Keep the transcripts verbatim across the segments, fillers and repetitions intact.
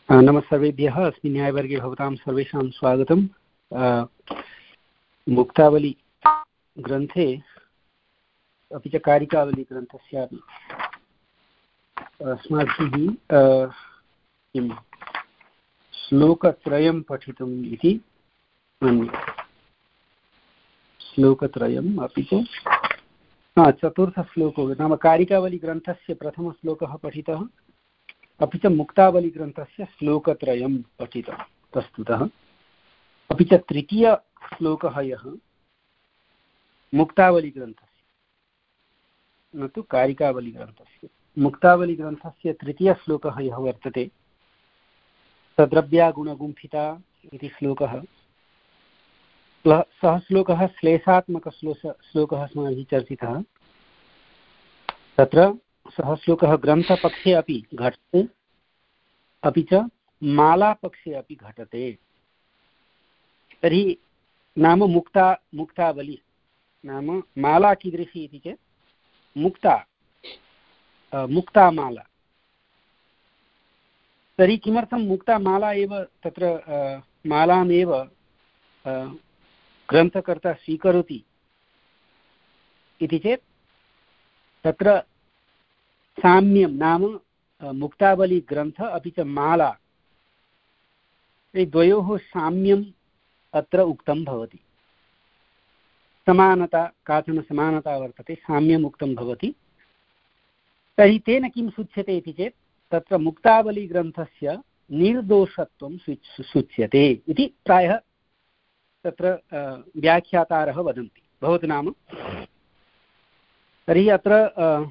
नमः सर्वेभ्यः। अस्मिन् न्यायवर्गे भवतां सर्वेषां स्वागतम्। मुक्तावली ग्रन्थे अपि च कारिकावली ग्रन्थस्यापि अस्माभिः किं श्लोकत्रयं पठितुम् इति मन्ये। श्लोकत्रयम् अपि च चतुर्थश्लोको नाम कारिकावली ग्रन्थस्य प्रथमश्लोकः पठितः, अपि च मुक्तावलीग्रन्थस्य श्लोकत्रयं पठितं प्रस्तुतः। अपि च तृतीयश्लोकः यः मुक्तावलीग्रन्थस्य, न तु कारिकावलीग्रन्थस्य, मुक्तावलीग्रन्थस्य तृतीयश्लोकः यः वर्तते सद्रव्यागुणगुम्फिता इति श्लोकः। सः श्लोकः श्लेषात्मकश्लोक श्लोकः अस्माभिः चर्चितः। तत्र सः श्लोकः ग्रन्थपक्षे अपि घटते, अपि च मालापक्षे अपि घटते। तर्हि नाम मुक्ता मुक्तावली नाम माला कीदृशी इति चेत् मुक्ता मुक्ता माला। तर्हि किमर्थं मुक्ता माला एव तत्र मालामेव ग्रन्थकर्ता स्वीकरोति इति चेत् तत्र साम्यं नाम मुक्तावली ग्रन्थ अपि च माला द्वयोः साम्यम् अत्र उक्तं भवति। समानता, काचन समानता वर्तते, साम्यम् उक्तं भवति। तर्हि तेन किं सूच्यते इति चेत् तत्र मुक्तावली ग्रन्थस्य निर्दोषत्वं सूच्यते इति प्रायः तत्र व्याख्यातारः वदन्ति। भवतु नाम तर्हि अत्र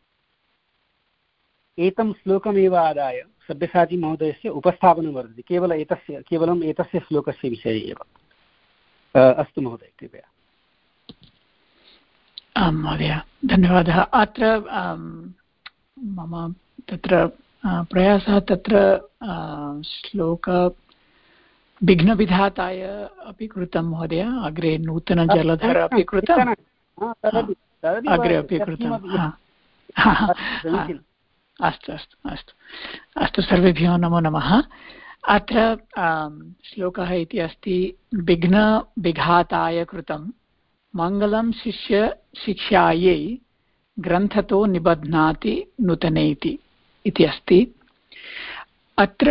एतं श्लोकमेव आदाय सब्यसाची महोदयस्य उपस्थापनं वर्तते, केवल एतस्य केवलम् एतस्य श्लोकस्य विषये एव। अस्तु महोदय, कृपया। आं महोदय, धन्यवादः। अत्र मम तत्र प्रयासः तत्र श्लोक विघ्नविधाताय अपि कृतं महोदय, अग्रे नूतनजलधर अपि कृतम्, अग्रे अपि कृतम्। अस्तु अस्तु अस्तु अस्तु सर्वेभ्यो नमो नमः। अत्र श्लोकः इति अस्ति विघ्नविघाताय कृतं मङ्गलं शिष्य शिक्षायै ग्रन्थतो निबध्नाति नूतनेति इति अस्ति। अत्र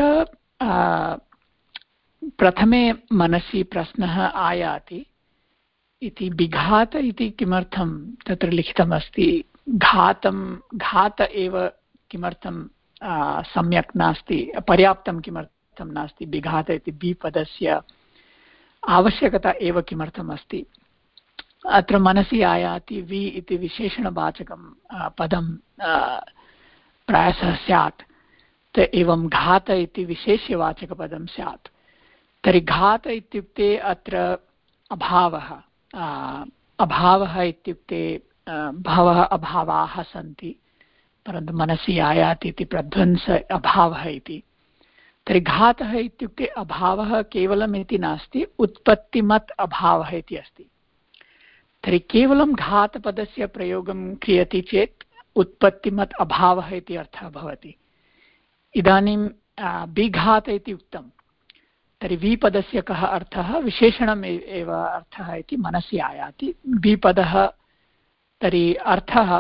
प्रथमे मनसि प्रश्नः आयाति इति विघात इति किमर्थं तत्र लिखितमस्ति, घातं घात एव किमर्थं सम्यक् नास्ति, पर्याप्तं किमर्थं नास्ति, विघात इति विपदस्य आवश्यकता एव किमर्थम् अस्ति। अत्र मनसि आयाति वि इति विशेषणवाचकं पदं प्रायशः स्यात्, त एवं घात इति विशेष्यवाचकपदं स्यात्। तर्हि घात इत्युक्ते अत्र अभावः, अभावः इत्युक्ते भवः अभावाः सन्ति, परन्तु मनसि आयाति इति प्रध्वंस अभावः इति। तर्हि घातः इत्युक्ते अभावः केवलम् इति नास्ति, उत्पत्तिमत् अभावः इति अस्ति। तर्हि केवलं घातपदस्य प्रयोगं क्रियते चेत् उत्पत्तिमत् अभावः इति अर्थः भवति। इदानीं विघात इति उक्तं, तर्हि विपदस्य कः अर्थः, विशेषणम् एव अर्थः इति मनसि आयाति। विपदः तर्हि अर्थः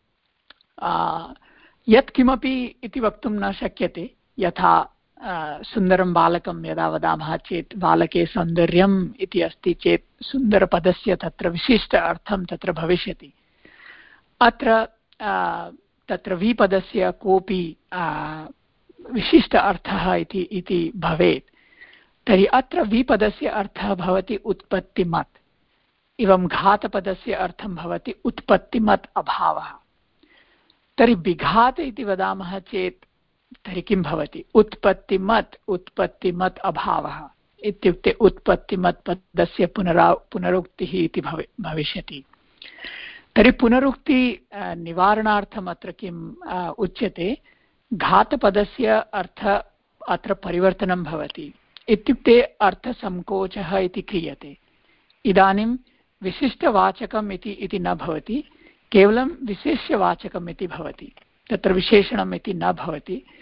यत्किमपि इति वक्तुं न शक्यते। यथा सुन्दरं बालकं यदा वदामः चेत् बालके सौन्दर्यम् इति अस्ति चेत् सुन्दरपदस्य तत्र विशिष्ट अर्थं तत्र भविष्यति। अत्र तत्र विपदस्य कोऽपि विशिष्ट अर्थः इति इति भवेत्। तर्हि अत्र विपदस्य अर्थः भवति उत्पत्तिमत्, एवं घातपदस्य अर्थं भवति उत्पत्तिमत् अभावः। तर्हि विघात इति वदामः चेत् तर्हि किं भवति, उत्पत्तिमत् उत्पत्तिमत् अभावः इत्युक्ते उत्पत्तिमत् पदस्य पुनरा पुनरुक्तिः इति भवि भविष्यति। तर्हि पुनरुक्ति निवारणार्थम् अत्र किम् उच्यते, घातपदस्य अर्थ अत्र परिवर्तनं भवति, इत्युक्ते अर्थसङ्कोचः इति क्रियते। इदानीं विशिष्टवाचकम् इति इति न भवति, केवलं विशेष्यवाचकम् इति भवति, तत्र विशेषणम् इति न भवति,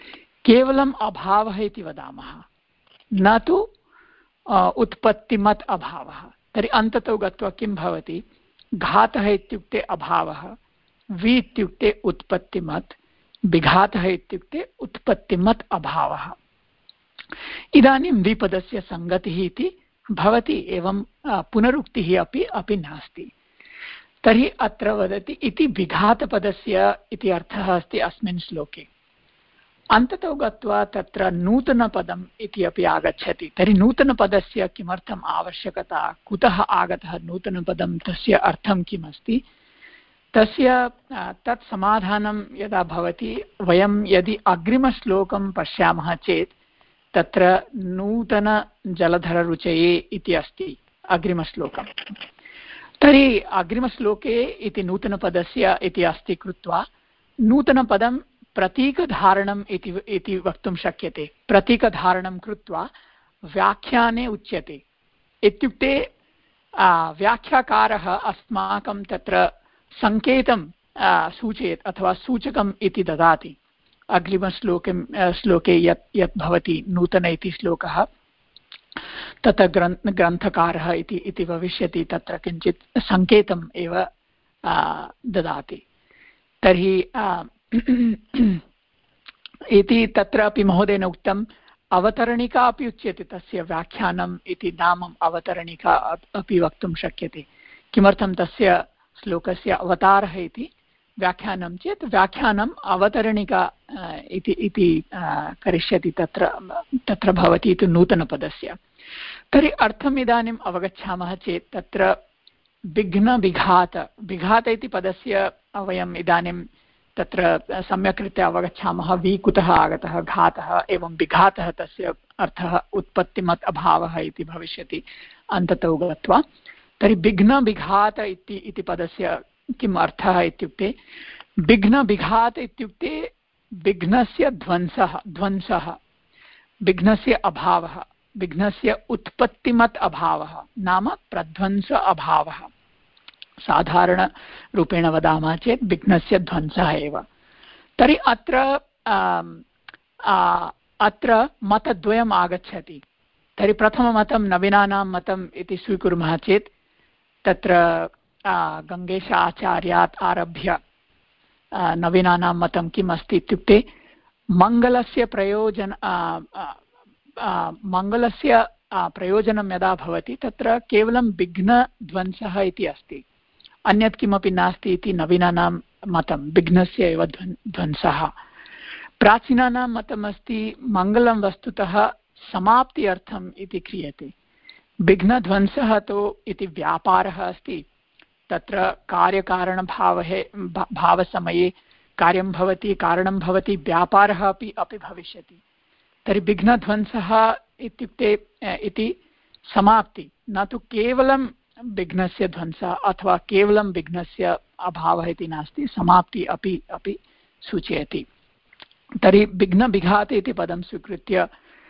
केवलम् अभावः इति वदामः, न तु उत्पत्तिमत् अभावः। तर्हि अन्ततो गत्वा किं भवति, घातः इत्युक्ते अभावः, वि इत्युक्ते उत्पत्तिमत्, विघातः इत्युक्ते उत्पत्तिमत् अभावः। इदानीं द्विपदस्य सङ्गतिः इति भवति, एवं पुनरुक्तिः अपि अपि नास्ति। तर्हि अत्र वदति इति विघातपदस्य इति अर्थः अस्ति अस्मिन् श्लोके। अन्ततो गत्वा तत्र नूतनपदम् इति अपि आगच्छति। तर्हि नूतनपदस्य किमर्थम् आवश्यकता, कुतः आगतः नूतनपदं, तस्य अर्थं किम् अस्ति, तस्य तत् समाधानं यदा भवति, वयं यदि अग्रिमश्लोकं पश्यामः चेत् तत्र नूतनजलधररुचये इति अस्ति अग्रिमश्लोकं। तर्हि अग्रिमश्लोके इति नूतनपदस्य इति अस्ति कृत्वा नूतनपदं प्रतीकधारणम् इति इति वक्तुं शक्यते। प्रतीकधारणं कृत्वा व्याख्याने उच्यते, इत्युक्ते व्याख्याकारः अस्माकं तत्र सङ्केतं सूचयेत् अथवा सूचकम् इति ददाति। अग्रिमश्लोके श्लोके यत् यत् भवति नूतन इति श्लोकः, तत्र ग्रन्थ ग्रन्थकारः इति इति भविष्यति, तत्र किञ्चित् सङ्केतम् एव ददाति। तर्हि इति तत्रापि महोदयेन उक्तम्, अवतरणिका अपि उच्यते, तस्य व्याख्यानम् इति नाम अवतरणिका अपि वक्तुं शक्यते। किमर्थं तस्य श्लोकस्य अवतारः इति व्याख्यानं चेत् व्याख्यानम् अवतरणिका इति इति करिष्यति, तत्र तत्र भवति इति नूतनपदस्य। तर्हि अर्थम् इदानीम् अवगच्छामः चेत् तत्र विघ्नविघात विघात इति पदस्य वयम् इदानीं तत्र सम्यक् रीत्या अवगच्छामः। वि कुतः आगतः, घातः, एवं विघातः, तस्य अर्थः उत्पत्तिमत् अभावः इति भविष्यति अन्ततो गत्वा। तर्हि विघ्नविघात इति इति पदस्य किम् अर्थः इत्युक्ते, विघ्नविघात इत्युक्ते विघ्नस्य ध्वंसः ध्वंसः विघ्नस्य अभावः, विघ्नस्य उत्पत्तिमत् अभावः नाम प्रध्वंस अभावः। साधारणरूपेण वदामः चेत् विघ्नस्य ध्वंसः एव। तर्हि अत्र अत्र मतद्वयम् आगच्छति। तर्हि प्रथममतं नवीनानां मतम् इति स्वीकुर्मः चेत् तत्र गङ्गेश आचार्यात् आरभ्य नवीनानां मतं किम् अस्ति इत्युक्ते, मङ्गलस्य प्रयोजन मङ्गलस्य प्रयोजनं यदा भवति तत्र केवलं विघ्नध्वंसः इति अस्ति, अन्यत् किमपि नास्ति इति नवीनानां मतं। विघ्नस्य एव ध्वंसः। प्राचीनानां मतमस्ति मङ्गलं वस्तुतः समाप्ति अर्थम् इति क्रियते। विघ्नध्वंसः तु इति व्यापारः अस्ति, तत्र कार्यकारणभावे भावसमये कार्यं भवति, कारणं भवति, व्यापारः अपि अपि भविष्यति। तर्हि विघ्नध्वंसः इत्युक्ते इति समाप्ति, न तु केवलं विघ्नस्य ध्वंसः अथवा केवलं विघ्नस्य अभावः इति नास्ति, समाप्ति अपि अपि सूचयति। तर्हि विघ्नविघात इति पदं स्वीकृत्य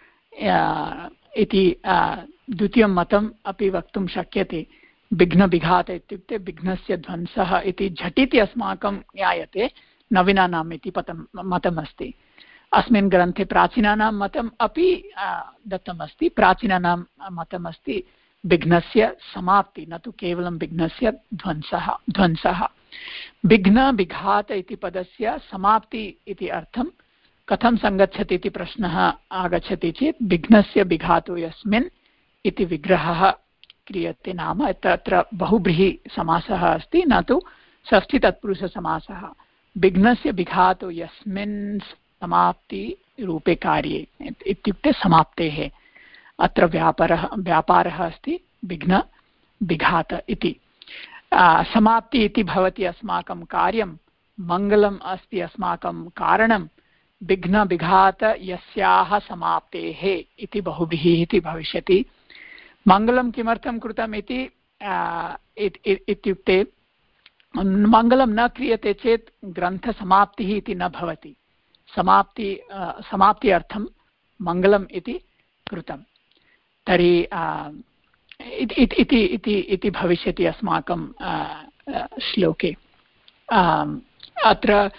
इति द्वितीयं मतम् अपि वक्तुं शक्यते। विघ्नविघात इत्युक्ते विघ्नस्य ध्वंसः इति झटिति अस्माकं ज्ञायते, नवीनानाम् इति पदं मतमस्ति। अस्मिन् ग्रन्थे प्राचीनानां मतम् अपि दत्तमस्ति। प्राचीनानां मतमस्ति विघ्नस्य समाप्ति, न तु केवलं विघ्नस्य ध्वंसः ध्वंसः विघ्नविघात इति पदस्य समाप्ति इति अर्थं कथं सङ्गच्छति इति प्रश्नः आगच्छति चेत्, विघ्नस्य विघातो यस्मिन् इति विग्रहः क्रियते, नाम तत्र बहुव्रीहि समासः अस्ति, न तु षष्ठीतत्पुरुषसमासः। विघ्नस्य विघातो यस्मिन् समाप्तिरूपे कार्ये इत्युक्ते समाप्तेः अत्र व्यापारः व्यापारः अस्ति विघ्न विघात इति। समाप्ति इति भवति अस्माकं कार्यं, मङ्गलम् अस्ति अस्माकं कारणं, विघ्नविघात यस्याः समाप्तेः इति बहुभिः इति भविष्यति। मङ्गलं किमर्थं कृतम् इति इत्युक्ते, मङ्गलं न क्रियते चेत् ग्रन्थसमाप्तिः इति न भवति। समाप्ति समाप्ति अर्थं मङ्गलम् इति कृतं। तर्हि इति इति इति भविष्यति अस्माकं श्लोके। अत्र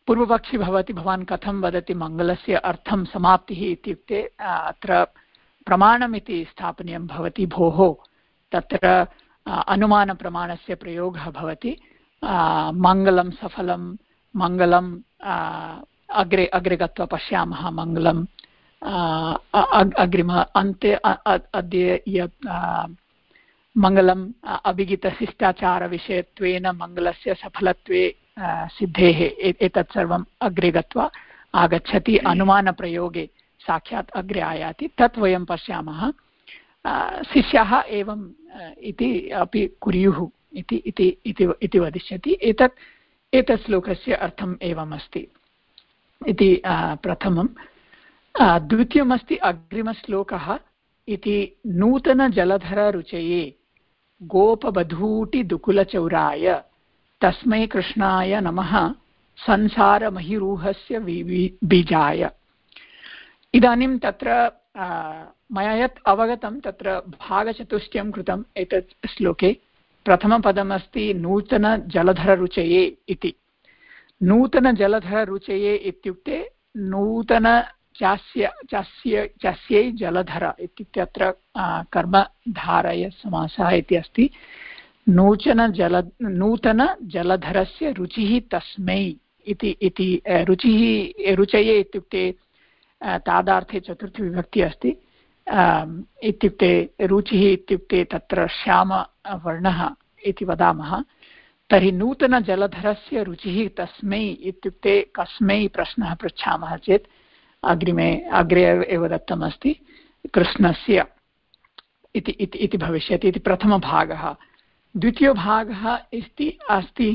पूर्वपक्षी भवति, भवान् कथं वदति मङ्गलस्य अर्थं समाप्तिः इत्युक्ते अत्र प्रमाणमिति स्थापनीयं भवति। भोः तत्र अनुमानप्रमाणस्य प्रयोगः भवति। मङ्गलं सफलं, मङ्गलं अग्रे अग्रे गत्वा पश्यामः, मङ्गलं अग्रिम अन्ते अद्य यत् मङ्गलम् अभिगितशिष्टाचारविषयत्वेन मङ्गलस्य सफलत्वे सिद्धेः एतत् सर्वम् अग्रे गत्वा आगच्छति, अनुमानप्रयोगे साक्षात् अग्रे आयाति, तत् वयं पश्यामः। शिष्याः एवम् इति अपि कुर्युः इति इति वदिष्यति। एतत् एतत् श्लोकस्य अर्थम् एवम् अस्ति इति प्रथमं। द्वितीयमस्ति अग्रिमश्लोकः इति नूतनजलधररुचये गोपवधूटिदुकुलचौराय तस्मै कृष्णाय नमः संसारमहिरूहस्य बीजाय। इदानीं तत्र मया यत् अवगतं तत्र भागचतुष्टयं कृतम् एतत् श्लोके। प्रथमपदमस्ति नूतनजलधररुचये इति। नूतनजलधररुचये इत्युक्ते नूतन चास्य चास्य चास्यै जलधर इत्युक्ते अत्र कर्मधारय समासः इति अस्ति। नूतनजल नूतनजलधरस्य रुचिः तस्मै इति इति रुचिः रुचये इत्युक्ते तादार्थे चतुर्थी अस्ति। इत्युक्ते रुचिः इत्युक्ते तत्र श्यामवर्णः इति वदामः। तर्हि नूतनजलधरस्य रुचिः तस्मै इत्युक्ते कस्मै प्रश्नः पृच्छामः चेत् अग्रिमे अग्रे एव दत्तमस्ति कृष्णस्य इति इति भविष्यति इति प्रथमभागः। द्वितीयभागः अस्ति अस्ति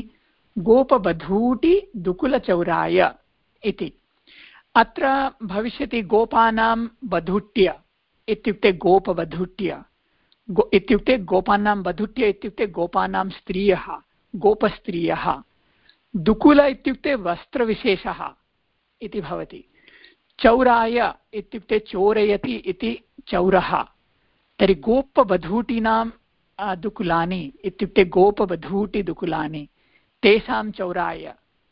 गोपवधूटिदुकुलचौराय इति। अत्र भविष्यति गोपानां वधूट्य इत्युक्ते गोपवधूट्य गो इत्युक्ते गोपानां वधूट्य इत्युक्ते गोपानां स्त्रियः, गोपस्त्रियः। दुकुल इत्युक्ते वस्त्रविशेषः इति भवति। चौराय इत्युक्ते चोरयति इति चौरः। तर्हि गोपवधूटीनां दुकुलानि इत्युक्ते गोपवधूटिदुकुलानि, तेषां चौराय।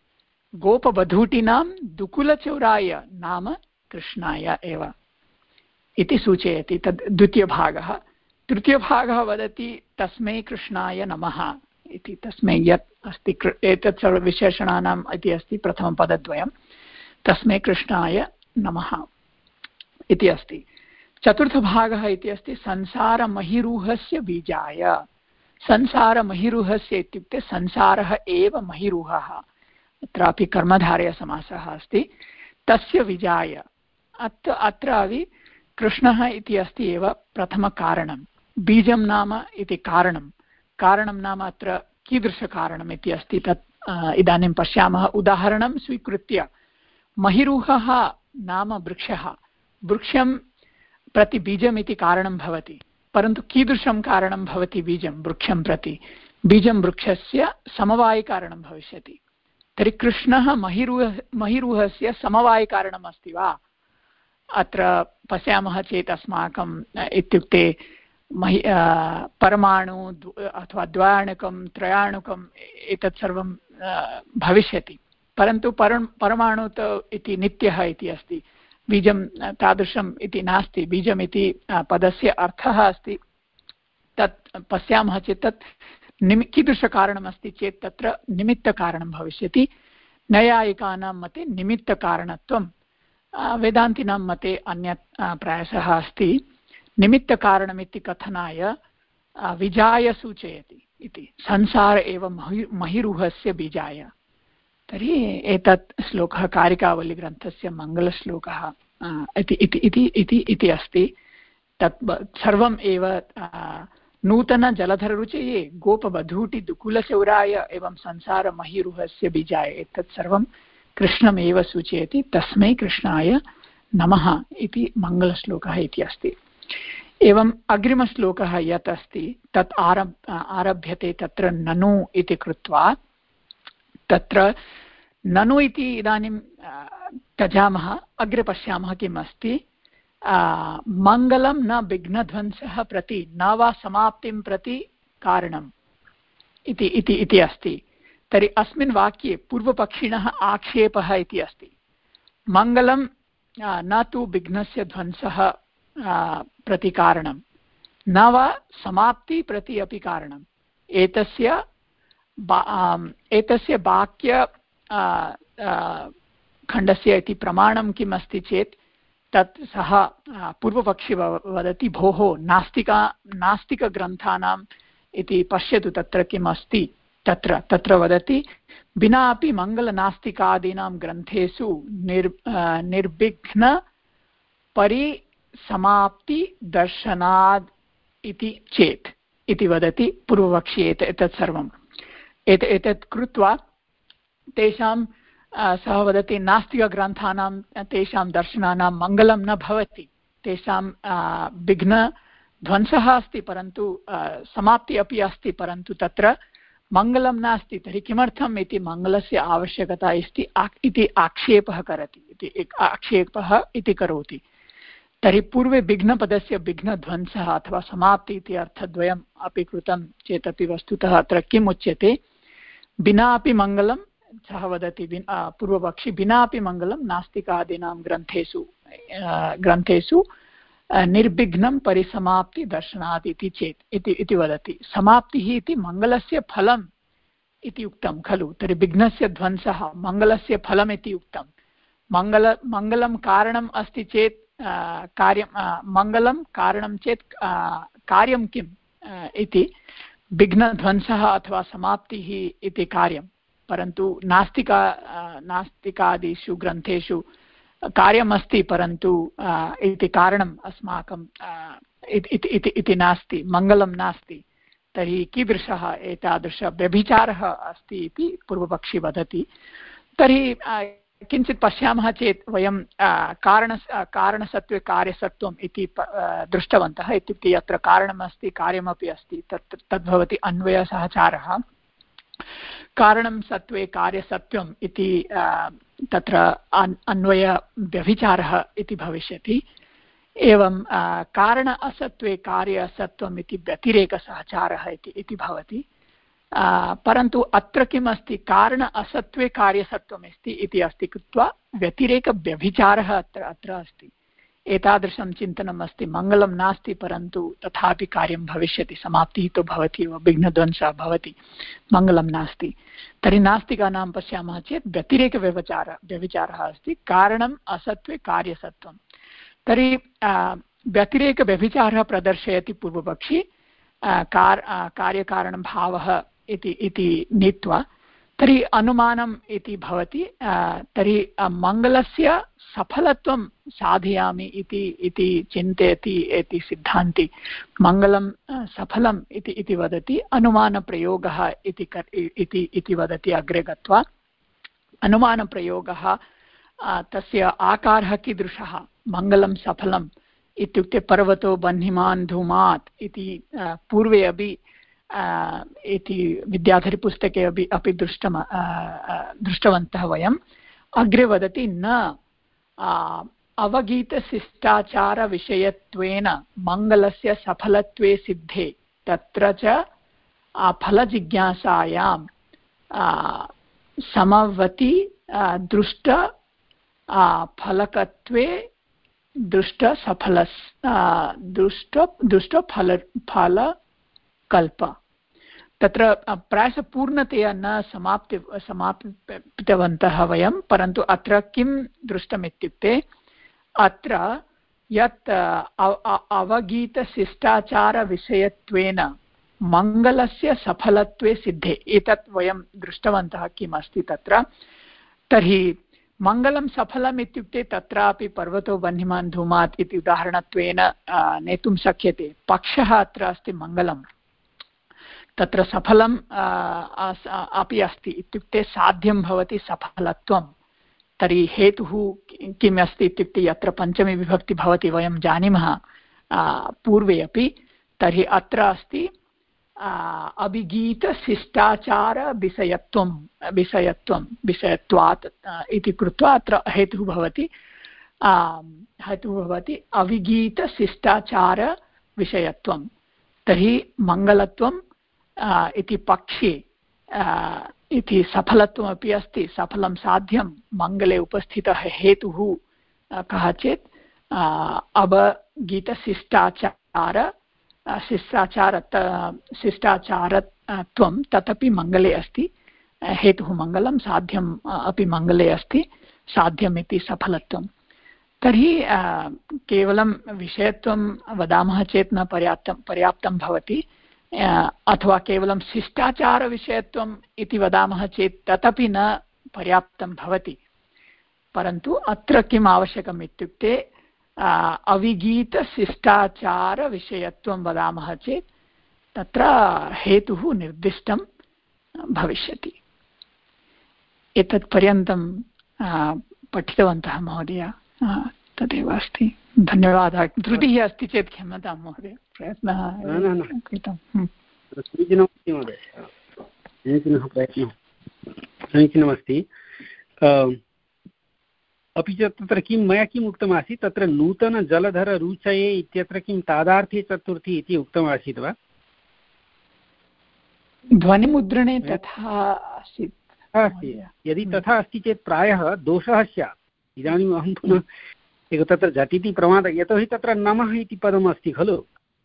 गोपवधूटीनां दुकुलचौराय नाम कृष्णाय एव इति सूचयति। तद् द्वितीयभागः। तृतीयभागः वदति तस्मै कृष्णाय नमः इति। तस्मै यत् अस्ति एतत् सर्वविशेषणानाम् इति अस्ति प्रथमपदद्वयं। तस्मै कृष्णाय नमः इति अस्ति। चतुर्थभागः इति अस्ति संसारमहिरूहस्य बीजाय। संसारमहिरूहस्य इत्युक्ते संसारः एव महिरूहः, अत्रापि कर्मधारयसमासः अस्ति, तस्य बीजाय। अत्र अत्रापि कृष्णः इति अस्ति एव प्रथमकारणं। बीजं नाम इति कारणं। कारणं नाम अत्र कीदृशकारणम् इति अस्ति तत् इदानीं पश्यामः। उदाहरणं स्वीकृत्य महिरूहः नाम वृक्षः। वृक्षं प्रति बीजम् इति कारणं भवति, परन्तु कीदृशं कारणं भवति बीजं वृक्षं प्रति? बीजं वृक्षस्य समवायिकारणं भविष्यति। तर्हि कृष्णः महिरूह महिरूहस्य समवायिकारणम् अस्ति वा? अत्र पश्यामः चेत् अस्माकं इत्युक्ते महि परमाणु अथवा द्व्याणुकं त्रयाणुकम् एतत् सर्वं भविष्यति, परन्तु पर परमाणु इति नित्यः इति अस्ति। बीजं तादृशम् इति नास्ति। बीजम् इति पदस्य अर्थः अस्ति। तत् पश्यामः चेत् तत् निमि कीदृशकारणमस्ति चेत् तत्र निमित्तकारणं भविष्यति। नैयायिकानां मते निमित्तकारणत्वं, वेदान्तिनां मते अन्यत् प्रायशः अस्ति। निमित्तकारणमिति कथनाय विजाय सूचयति इति। संसार एव महिरूहस्य बीजाय। तर्हि एतत् श्लोकः कारिकावल्लिग्रन्थस्य मङ्गलश्लोकः इति अस्ति। तत् सर्वम् एव नूतनजलधररुचये गोपवधूटिदुकुलचौराय एवं संसारमहिरूहस्य बीजाय, एतत् सर्वं कृष्णमेव सूचयति। तस्मै कृष्णाय नमः इति मङ्गलश्लोकः इति अस्ति। एवम् अग्रिमश्लोकः यत् अस्ति तत् आरभ आरभ्यते तत्र ननु इति कृत्वा। तत्र ननु इति इदानीं त्यजामः, अग्रे पश्यामः किम् अस्ति। मङ्गलं न विघ्नध्वंसः प्रति न वा समाप्तिं प्रति कारणम् इति इति इति अस्ति। तर्हि अस्मिन् वाक्ये पूर्वपक्षिणः आक्षेपः इति अस्ति। मङ्गलं न तु विघ्नस्य ध्वंसः प्रति कारणं न वा समाप्ति प्रति अपि कारणम्। एतस्य एतस्य वाक्य खण्डस्य इति प्रमाणं किम् अस्ति चेत् तत् सः पूर्वपक्षी वदति भोः नास्तिका नास्तिकग्रन्थानाम् इति पश्यतु तत्र किम् अस्ति तत्र तत्र वदति विना अपि मङ्गलनास्तिकादीनां ग्रन्थेषु निर् निर्विघ्न परिसमाप्ति दर्शनाद् इति चेत् इति वदति पूर्वपक्षी एतत् सर्वम् एत एतत् कृत्वा तेषां सः वदति नास्तिकग्रन्थानां तेषां दर्शनानां मङ्गलं न भवति, तेषां विघ्नध्वंसः अस्ति परन्तु समाप्ति अपि अस्ति परन्तु तत्र मङ्गलं नास्ति। तर्हि किमर्थम् इति मङ्गलस्य आवश्यकता अस्ति इति आक्षेपः करोति इति आक्षेपः इति करोति। तर्हि पूर्वे विघ्नपदस्य विघ्नध्वंसः अथवा समाप्ति इति अर्थद्वयम् अपि कृतं चेदपि वस्तुतः अत्र किम् उच्यते विना अपि मङ्गलं सः वदति पूर्वपक्षी विना अपि मङ्गलं नास्तिकादीनां ग्रन्थेषु ग्रन्थेषु निर्विघ्नं परिसमाप्ति दर्शनात् इति चेत् इति इति वदति। समाप्तिः इति मङ्गलस्य फलम् इति उक्तं खलु, तर्हि विघ्नस्य ध्वंसः मङ्गलस्य फलम् इति उक्तं। मङ्गल मङ्गलं कारणम् अस्ति चेत् कार्यं मङ्गलं कारणं चेत् कार्यं किम् इति विघ्नध्वंसः अथवा समाप्तिः इति कार्यं, परन्तु नास्तिका नास्तिकादिषु ग्रन्थेषु कार्यमस्ति परन्तु इति कारणम् अस्माकं इति नास्ति, मङ्गलं नास्ति। तर्हि कीदृशः एतादृशः व्यभिचारः अस्ति इति पूर्वपक्षी वदति। तर्हि किञ्चित् पश्यामः चेत् वयं कारण कारणसत्त्वे कार्यसत्त्वम् इति दृष्टवन्तः। इत्युक्ते यत्र कारणमस्ति कार्यमपि अस्ति तत् तद्भवति अन्वयसहचारः। कारणं सत्त्वे कार्यसत्त्वम् इति तत्र अन्वयव्यभिचारः इति भविष्यति। एवं कारण असत्त्वे कार्य असत्त्वम् इति व्यतिरेकसहचारः इति भवति। परन्तु अत्र किम् अस्ति कारण असत्त्वे कार्यसत्त्वम् अस्ति इति अस्ति कृत्वा व्यतिरेकव्यभिचारः अत्र अत्र अस्ति। एतादृशं चिन्तनम् अस्ति मङ्गलं नास्ति परन्तु तथापि कार्यं भविष्यति, समाप्तिः तु भवति एव, विघ्नध्वंसः भवति, मङ्गलं नास्ति। तर्हि नास्तिकानां पश्यामः चेत् व्यतिरेकव्यभिचारः व्यभिचारः अस्ति कारणम् असत्त्वे कार्यसत्त्वं। तर्हि व्यतिरेकव्यभिचारः प्रदर्शयति पूर्वपक्षी कार् कार्यकारणं भावः इति इति नीत्वा। तर्हि अनुमानम् इति भवति तर्हि मङ्गलस्य सफलत्वं साधयामि इति इति चिन्तयति इति सिद्धान्ति मङ्गलं सफलम् इति इति वदति। अनुमानप्रयोगः इति इति इति वदति अग्रे गत्वा। अनुमानप्रयोगः तस्य आकारः कीदृशः मङ्गलं सफलम् इत्युक्ते पर्वतो बह्निमान् धूमात् इति पूर्वे अपि इति विद्याधरीपुस्तके अपि अपि दृष्टम दृष्टवन्तः वयम्। अग्रे वदति न अवगीतशिष्टाचारविषयत्वेन मङ्गलस्य सफलत्वे सिद्धे तत्र च फलजिज्ञासायां समवति दृष्ट फलकत्वे दृष्टसफल दृष्ट दृष्टफल फलकल्प। तत्र प्रायशः पूर्णतया न समाप्ति समापितवन्तः वयं, परन्तु अत्र किं दृष्टमित्युक्ते अत्र यत् अवगीतशिष्टाचारविषयत्वेन मङ्गलस्य सफलत्वे सिद्धे एतत् वयं दृष्टवन्तः किम् अस्ति तत्र। तर्हि मङ्गलं सफलम् इत्युक्ते तत्रापि पर्वतो बह्निमान् धूमात् इति उदाहरणत्वेन नेतुं शक्यते। पक्षः अत्र अस्ति मङ्गलं, तत्र सफलम् अपि अस्ति इत्युक्ते साध्यं भवति सफलत्वं। तर्हि हेतुः किम् अस्ति इत्युक्ते यत्र पञ्चमी विभक्ति भवति वयं जानीमः पूर्वे अपि। तर्हि अत्र अस्ति अभिगीतशिष्टाचारविषयत्वं विषयत्वं विषयत्वात् इति कृत्वा अत्र हेतुः भवति हेतुः भवति अभिगीतशिष्टाचारविषयत्वं। तर्हि मङ्गलत्वं इति पक्षे इति सफलत्वमपि अस्ति, सफलं साध्यं मङ्गले उपस्थितः हेतुः कः चेत् अवगीतशिष्टाचार शिष्टाचार शिष्टाचारत्वं तदपि मङ्गले अस्ति, हेतुः मङ्गलं, साध्यम् अपि मङ्गले अस्ति, साध्यम् इति सफलत्वं। तर्हि केवलं विषयत्वं वदामः चेत् न पर्याप्तं पर्याप्तं भवति, अथवा केवलं शिष्टाचारविषयत्वम् इति वदामः चेत् तदपि न पर्याप्तं भवति। परन्तु अत्र किम् आवश्यकम् इत्युक्ते अविगीतशिष्टाचारविषयत्वं वदामः चेत् तत्र हेतुः निर्दिष्टं भविष्यति। एतत् पर्यन्तं पठितवन्तः महोदय, तदेव अस्ति। धन्यवादः। त्रुटिः अस्ति चेत् क्षम्यतां महोदय, प्रयत्नः कृतः। समीचीनमस्ति महोदय, समीचीनः प्रयत्नः समीचीनमस्ति। अपि च तत्र किं मया किम् उक्तमासीत्, तत्र नूतनजलधररुचये इत्यत्र किं तादार्थे चतुर्थी इति उक्तमासीत् वा? ध्वनिमुद्रणे तथा आसीत् अस्ति। यदि तथा अस्ति चेत् प्रायः दोषः स्यात्। इदानीम् अहं पुनः एक तत्र झटिति प्रमादः, यतोहि तत्र नमः इति पदम् अस्ति खलु।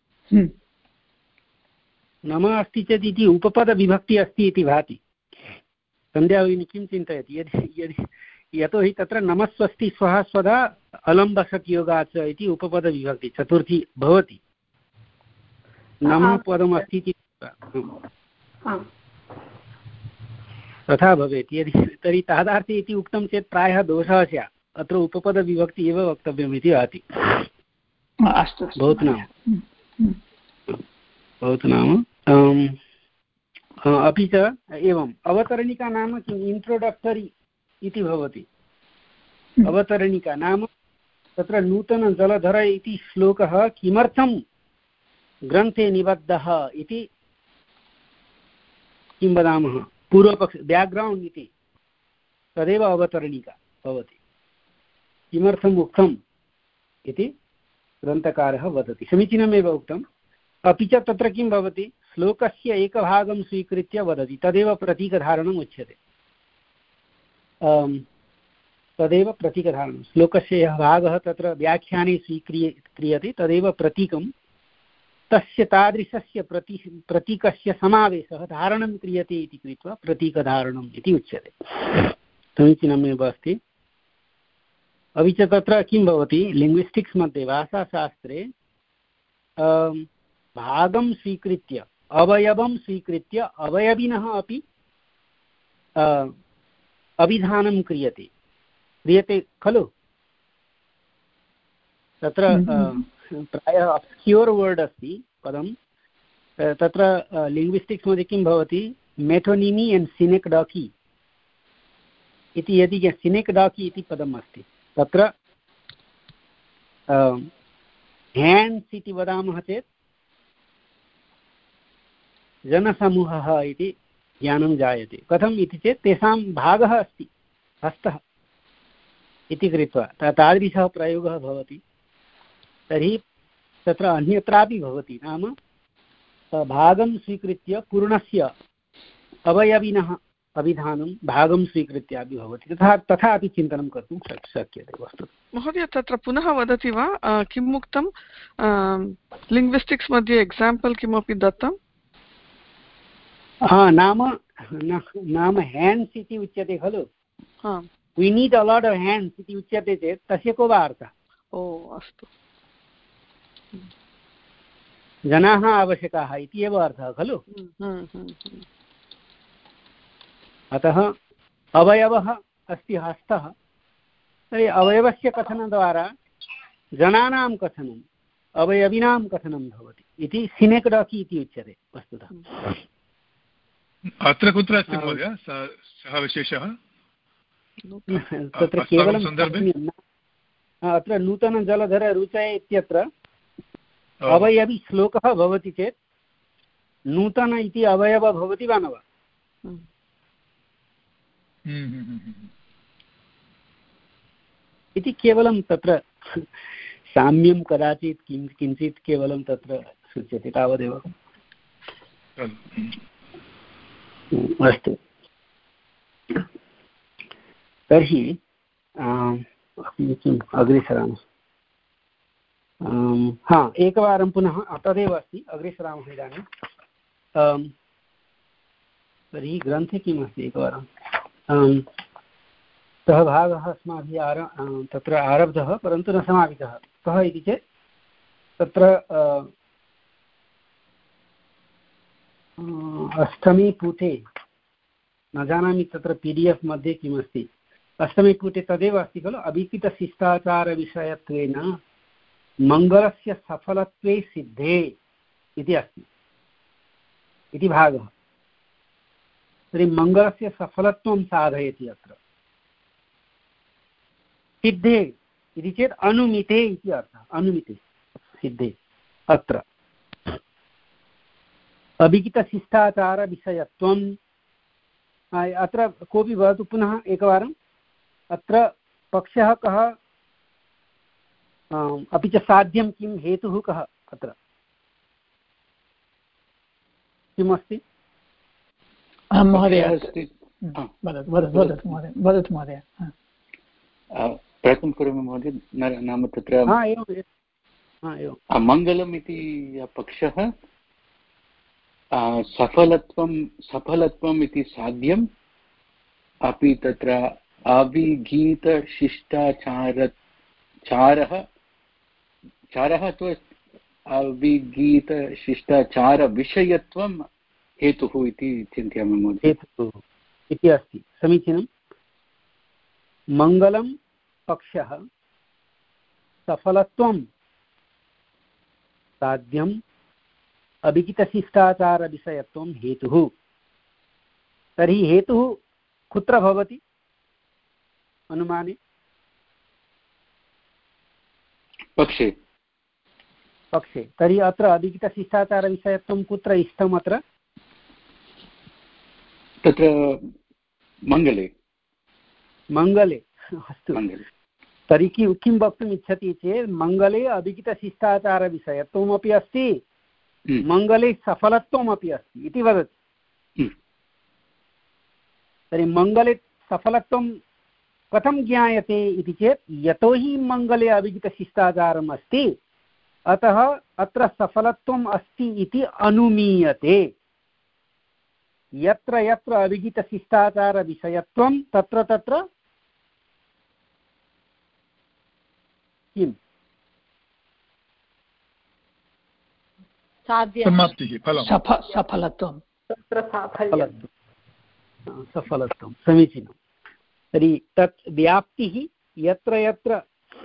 नमः अस्ति चेत् इति उपपदविभक्तिः अस्ति इति भाति। सन्ध्या किं चिन्तयति, यदि यदि यतोहि तत्र नमस्वस्ति स्वः स्वधा अलम्बसत् योगात् इति उपपदविभक्ति चतुर्थी भवति। नमः पदम् अस्ति इति तथा भवेत्। यदि तर्हि तादार्थे इति उक्तं चेत् प्रायः दोषः स्यात्। अत्र उपपदविभक्ति एव वक्तव्यम् इति भाति। भवतु नाम भवतु नाम अपि च एवम् अवतरणिका नाम किम्, इन्ट्रोडक्टरी इति भवति। अवतरणिका नाम तत्र नूतनजलधर इति श्लोकः किमर्थं ग्रन्थे निबद्धः इति किं वदामः, पूर्वपक्ष ब्याक्ग्रौण्ड् इति, तदेव अवतरणिका भवति। किमर्थम् उक्तम् इति ग्रन्थकारः वदति, समीचीनमेव उक्तम्। अपि च तत्र किं भवति, श्लोकस्य एकभागं स्वीकृत्य वदति, तदेव प्रतीकधारणम् उच्यते। तदेव प्रतीकधारणं, श्लोकस्य यः भागः तत्र व्याख्याने स्वीक्रिय क्रियते तदेव प्रतीकं, तस्य तादृशस्य प्रती प्रतीकस्य समावेशः धारणं क्रियते इति कृत्वा प्रतीकधारणम् इति उच्यते। समीचीनमेव अस्ति। अपि च तत्र किं भवति, लिङ्ग्विस्टिक्स् मध्ये भाषाशास्त्रे भागं स्वीकृत्य अवयवं स्वीकृत्य अवयविनः अपि अभिधानं क्रियते क्रियते खलु। तत्र प्रायः अब्स्क्यूर् वर्ड् अस्ति पदं, तत्र लिङ्ग्विस्टिक्स् मध्ये किं भवति, मेटोनिमी एण्ड् सिनेक्डाकी इति, यदि सिनेक्डाकी इति पदम् अस्ति, तत्र हेण्ड्स् इति वदामः चेत् जनसमूहः इति ज्ञानं जायते। कथम् इति चेत् तेषां भागः अस्ति हस्तः इति कृत्वा तादृशः प्रयोगः भवति। तर्हि तत्र अन्यत्रापि भवति, नाम भागं स्वीकृत्य पूर्णस्य अवयविनः अभिधानं भागं स्वीकृत्यापि भवति। तथा तथापि चिन्तनं कर्तुं शक्यते वस्तुतः। महोदय तत्र पुनः वदति वा, किम् उक्तं, लिङ्ग्विस्टिक्स् मध्ये एक्साम्पल् किमपि दत्तं? हा, नाम नाम हेण्ड्स् इति उच्यते खलु, we need a lot of hands इति उच्यते चेत् तस्य को वा अर्थः? ओ अस्तु, जनाः आवश्यकाः इति एव अर्थः खलु। अतः अवयवः अस्ति हस्तः, तर्हि अवयवस्य कथनद्वारा जनानां कथनम् अवयविनां कथनं भवति इति सिनेक्डाकी इति उच्यते वस्तुतः। अत्र कुत्र अस्ति महोदय सः विशेषः? तत्र केवलं अत्र नूतनजलधररुचये इत्यत्र अवयवी श्लोकः भवति चेत् नूतन इति अवयवः भवति वा न वा? इति केवलं तत्र साम्यं कदाचित् किं किञ्चित् केवलं तत्र सूच्यते, तावदेव। अस्तु, तर्हि किम् अग्रे सरामः। हा एकवारं पुनः तदेव अस्ति, अग्रे सरामः इदानीं। तर्हि ग्रन्थे किम् अस्ति एकवारं सः भागः अस्माभिः आर तत्र आरब्धः परन्तु न समापितः। कः इति चेत् तत्र अष्टमी पुटे न जानामि तत्र पी डि एफ् मध्ये किमस्ति, अष्टमी पुटे तदेव अस्ति खलु, अभिकितशिष्टाचारविषयत्वेन मङ्गलस्य सफलत्वे सिद्धे इति अस्ति इति भागः। तर्हि मङ्गलस्य सफलत्वं साधयति अत्र सिद्धे इति चेत् अनुमिते इति अर्थः, अनुमिते सिद्धे। अत्र अभिगितशिष्टाचारविषयत्वम् अत्र कोऽपि वदतु पुनः एकवारम्। अत्र पक्षः कः, अपि च साध्यं किं, हेतुः कः, अत्र किमस्ति? महोदय वदतु महोदय। प्रयत्नं करोमि महोदय। नाम तत्र मङ्गलम् इति पक्षः सफलत्वं सफलत्वम् इति साध्यम्, अपि तत्र अभिगीतशिष्टाचार चारः चारः तु अभिगीतशिष्टाचारविषयत्वं हेतुः इति चिन्तयामि महोदय। हेतुः इति अस्ति, समीचीनं। मङ्गलं पक्षः, सफलत्वं साध्यम्, अभिगितशिष्टाचारविषयत्वं हेतुः। तर्हि हेतुः कुत्र भवति अनुमाने? पक्षे। पक्षे। तर्हि अत्र अभिगितशिष्टाचारविषयत्वं कुत्र इष्टम्? अत्र तत्र मङ्गले। मङ्गले, अस्तु। तर्हि किं किं वक्तुम् इच्छति चेत् मङ्गले अभिगितशिष्टाचारविषयत्वमपि अस्ति, मङ्गले सफलत्वमपि अस्ति इति वदति। तर्हि मङ्गले सफलत्वं कथं ज्ञायते इति चेत् यतोहि मङ्गले अभिगितशिष्टाचारम् अस्ति, अतः अत्र सफलत्वम् अस्ति इति अनुमीयते। यत्र यत्र अभिगितशिष्टाचारविषयत्वं तत्र तत्र किं सफलत्वं, तत्र सफलत्वं। समीचीनं। तर्हि तत् व्याप्तिः यत्र यत्र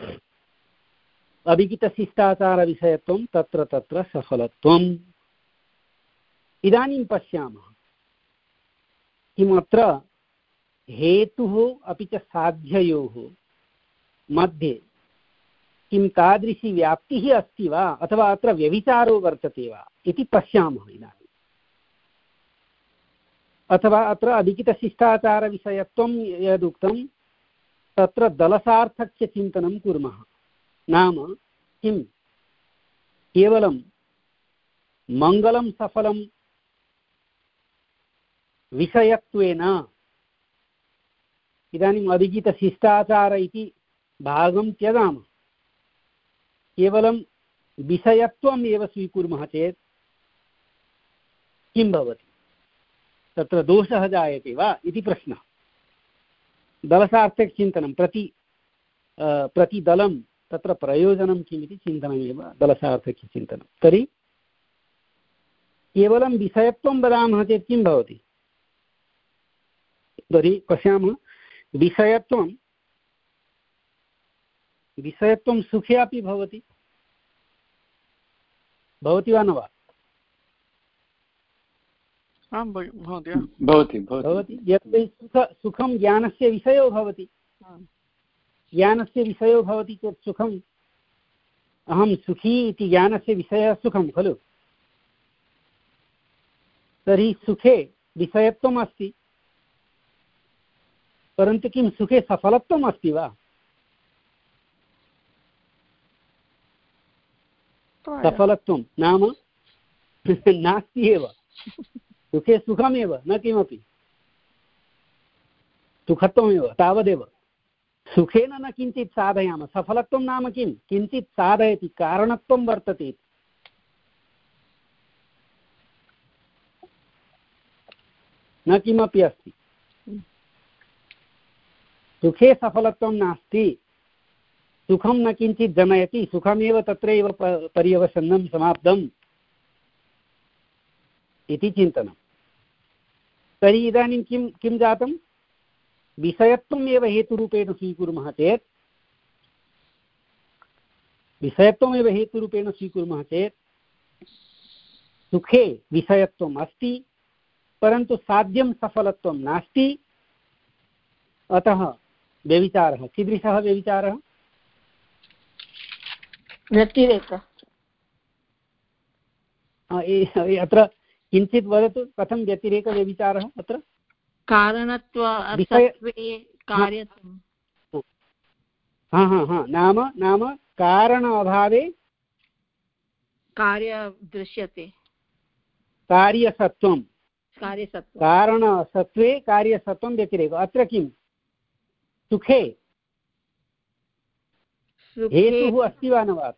अभिगितशिष्टाचारविषयत्वं तत्र तत्र सफलत्वम्। इदानीं पश्यामः किमत्र हेतुः अपि च साध्ययोः मध्ये किं तादृशी व्याप्तिः अस्ति वा अथवा अत्र व्यभिचारो वर्तते वा इति पश्यामः इदानीम्। अथवा अत्र अभिगितशिष्टाचारविषयत्वं यदुक्तं तत्र दलसार्थक्यचिन्तनं कुर्मः। नाम किं केवलं मङ्गलं सफलं विषयत्वेन इदानीम् अभिगितशिष्टाचार इति भागं त्यजामः, केवलं विषयत्वम् एव स्वीकुर्मः चेत् किं भवति? तत्र दोषः जायते वा इति प्रश्नः। दलसार्थक्यचिन्तनं प्रति प्रतिदलं तत्र प्रयोजनं किमिति चिन्तनमेव दलसार्थक्यचिन्तनं। तर्हि केवलं विषयत्वं वदामः चेत् किं भवति? तर्हि पश्यामः, विषयत्वं विषयत्वं सुखे अपि भवति भवति वा न वा? भवति भवति। यत्र सुख सुखं ज्ञानस्य विषयो भवति, ज्ञानस्य विषयो भवति चेत् सुखम्, अहं सुखी इति ज्ञानस्य विषयः सुखं खलु। तर्हि सुखे विषयत्वम् अस्ति, परन्तु किं सुखे सफलत्वम् अस्ति वा? सफलत्वं नाम नास्ति एव। सुखे सुखमेव न किमपि। सुखत्वमेव तावदेव। सुखेन न किञ्चित् साधयामः। सफलत्वं नाम किं? किञ्चित् साधयति, कारणत्वं वर्तते। न किमपि अस्ति। सुखे सफलत्वं नास्ति। सुखं न किञ्चित् जनयति, सुखमेव तत्रैव पर्यवसन्नं समाप्तम् इति चिन्तनं। तर्हि इदानीं किं किं जातं? विषयत्वम् एव हेतुरूपेण स्वीकुर्मः चेत् विषयत्वमेव हेतुरूपेण स्वीकुर्मः चेत् सुखे विषयत्वम् अस्ति, परन्तु साध्यं सफलत्वं नास्ति। अतः व्यभिचारः। कीदृशः व्यभिचारः? व्यतिरेक। अत्र किञ्चित् वदतु, कथं व्यतिरेकव्यभिचारः? अत्र कारणत्व कार्यत्वं। हा हा हा नाम नाम कारण अभावे कार्य दृश्यते। कार्यसत्त्वं कार्यसत्त्वं कारणसत्त्वे कार्यसत्त्वं व्यतिरेक। अत्र किं? सुखे हेतुः अस्ति वा न वा?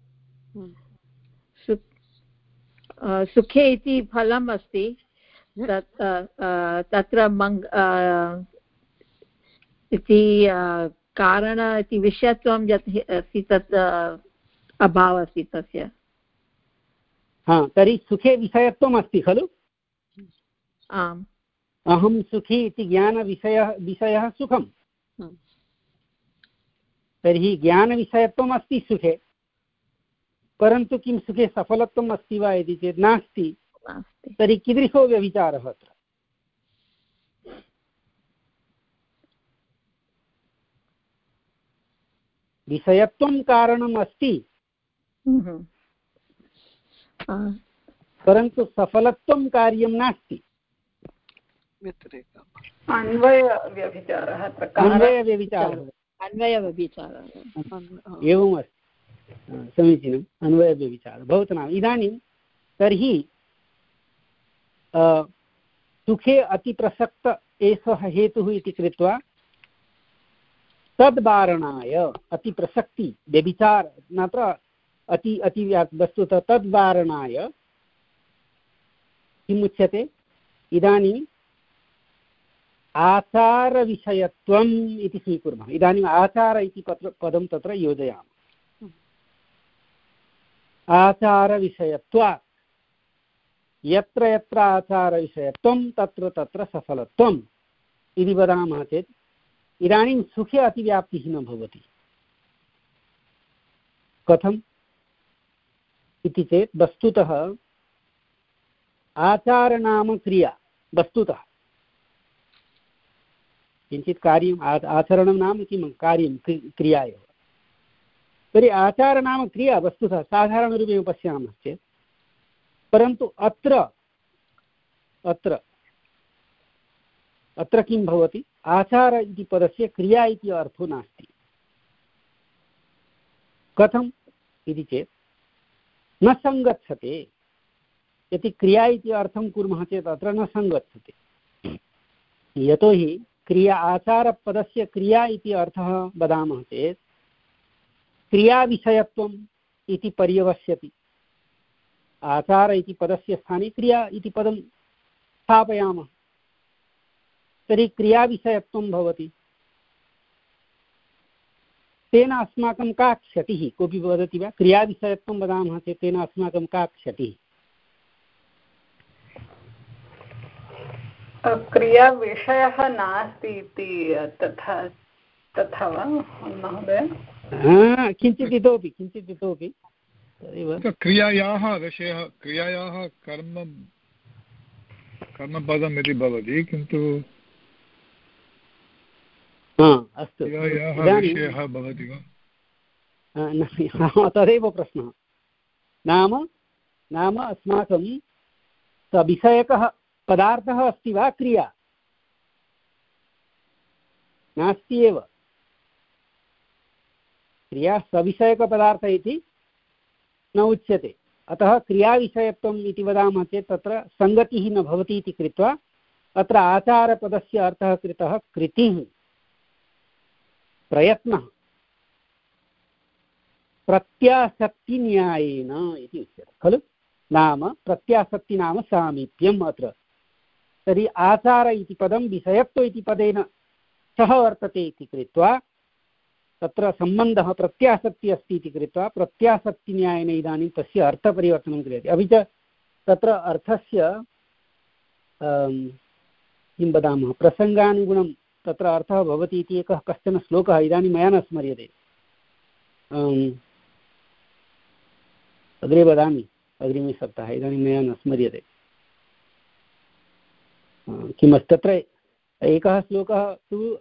सुखे इति फलम् अस्ति, तत्र मङ्ग इति कारण इति विषयत्वं यत् अस्ति तत् अभावः अस्ति तस्य। हा, तर्हि सुखे विषयत्वम् अस्ति खलु? आम्। अहं सुखी इति ज्ञानविषयः विषयः सुखम्। तर्हि ज्ञानविषयत्वम् अस्ति सुखे, परन्तु किं सुखे सफलत्वम् अस्ति वा इति चेत् नास्ति। तर्हि कीदृशो व्यभिचारः अत्र? विषयत्वं कारणम् अस्ति, परन्तु सफलत्वं कार्यं नास्ति। अन्वयव्यभिचारः। अन्वयव्यभिचारः। अन्वयव्यभिचारः एवम् अस्ति। समीचीनम्। अन्वयव्यभिचारः भवतु नाम। इदानीं तर्हि सुखे अतिप्रसक्त एषः हेतुः इति कृत्वा तद्वारणाय अतिप्रसक्ति व्यभिचार नात्र अति अति वस्तुतः तद्वारणाय किम् उच्यते? इदानीम् आचारविषयत्वम् इति स्वीकुर्मः। इदानीम् आचार इति पदं तत्र योजयामः। आचारविषयत्वात् यत्र यत्र आचारविषयत्वं तत्र तत्र सफलत्वम् इति वदामः चेत् इदानीं सुखे अतिव्याप्तिः न भवति। कथम् इति चेत् वस्तुतः आचारनाम क्रिया, वस्तुतः किञ्चित् कार्यम् आचरणं नाम किं? कार्यं, क्रिया एव। तर्हि आचारनाम क्रिया वस्तुतः साधारणरूपेण पश्यामश्चेत्, परन्तु अत्र अत्र अत्र किं भवति? आचार इति पदस्य क्रिया इति अर्थो नास्ति। कथम् इति चेत् न सङ्गच्छते। यदि क्रिया इति अर्थं कुर्मः चेत् अत्र न सङ्गच्छते। यतोहि क्रिया आचारपदस्य क्रिया इति अर्थः वदामः चेत् क्रियाविषयत्वम् इति पर्यवस्यति। आचार इति पदस्य स्थाने क्रिया इति पदं स्थापयामः, तर्हि क्रियाविषयत्वं भवति। तेन अस्माकं का क्षतिः? कोऽपि वदति वा? क्रियाविषयत्वं वदामः चेत् तेन अस्माकं का क्षतिः? क्रियाविषयः नास्ति इति तथा तथा वा महोदय? किञ्चित् इतोपि किञ्चित् इतोपि क्रियायाः विषयः, क्रियायाः कर्म कर्मपदम् इति भवति, किन्तु अस्तु विषयः भवति वा? तदेव प्रश्नः। नाम नाम अस्माकं सविषयकः पदार्थः अस्ति वा? क्रिया नास्ति एव। क्रिया सविषयकपदार्थ इति न उच्यते। अतः क्रियाविषयत्वम् इति वदामः चेत् तत्र सङ्गतिः न भवति इति कृत्वा अत्र आचारपदस्य अर्थः कृतः कृतिः प्रयत्नः प्रत्यासक्तिन्यायेन इति उच्यते खलु। नाम प्रत्यासक्ति नाम सामीप्यम् अत्र। तर्हि आचार इति पदं विषयत्व इति पदेन सह वर्तते इति कृत्वा तत्र सम्बन्धः प्रत्यासक्ति अस्ति इति कृत्वा प्रत्यासक्तिन्यायेन इदानीं तस्य अर्थपरिवर्तनं क्रियते। अपि च तत्र अर्थस्य किं वदामः प्रसङ्गानुगुणं तत्र अर्थः भवति इति एकः कश्चन श्लोकः इदानीं मया न स्मर्यते, अग्रे वदामि अग्रिमे सप्ताहे, इदानीं मया न स्मर्यते किमस्ति तत्र। एकः श्लोकः तु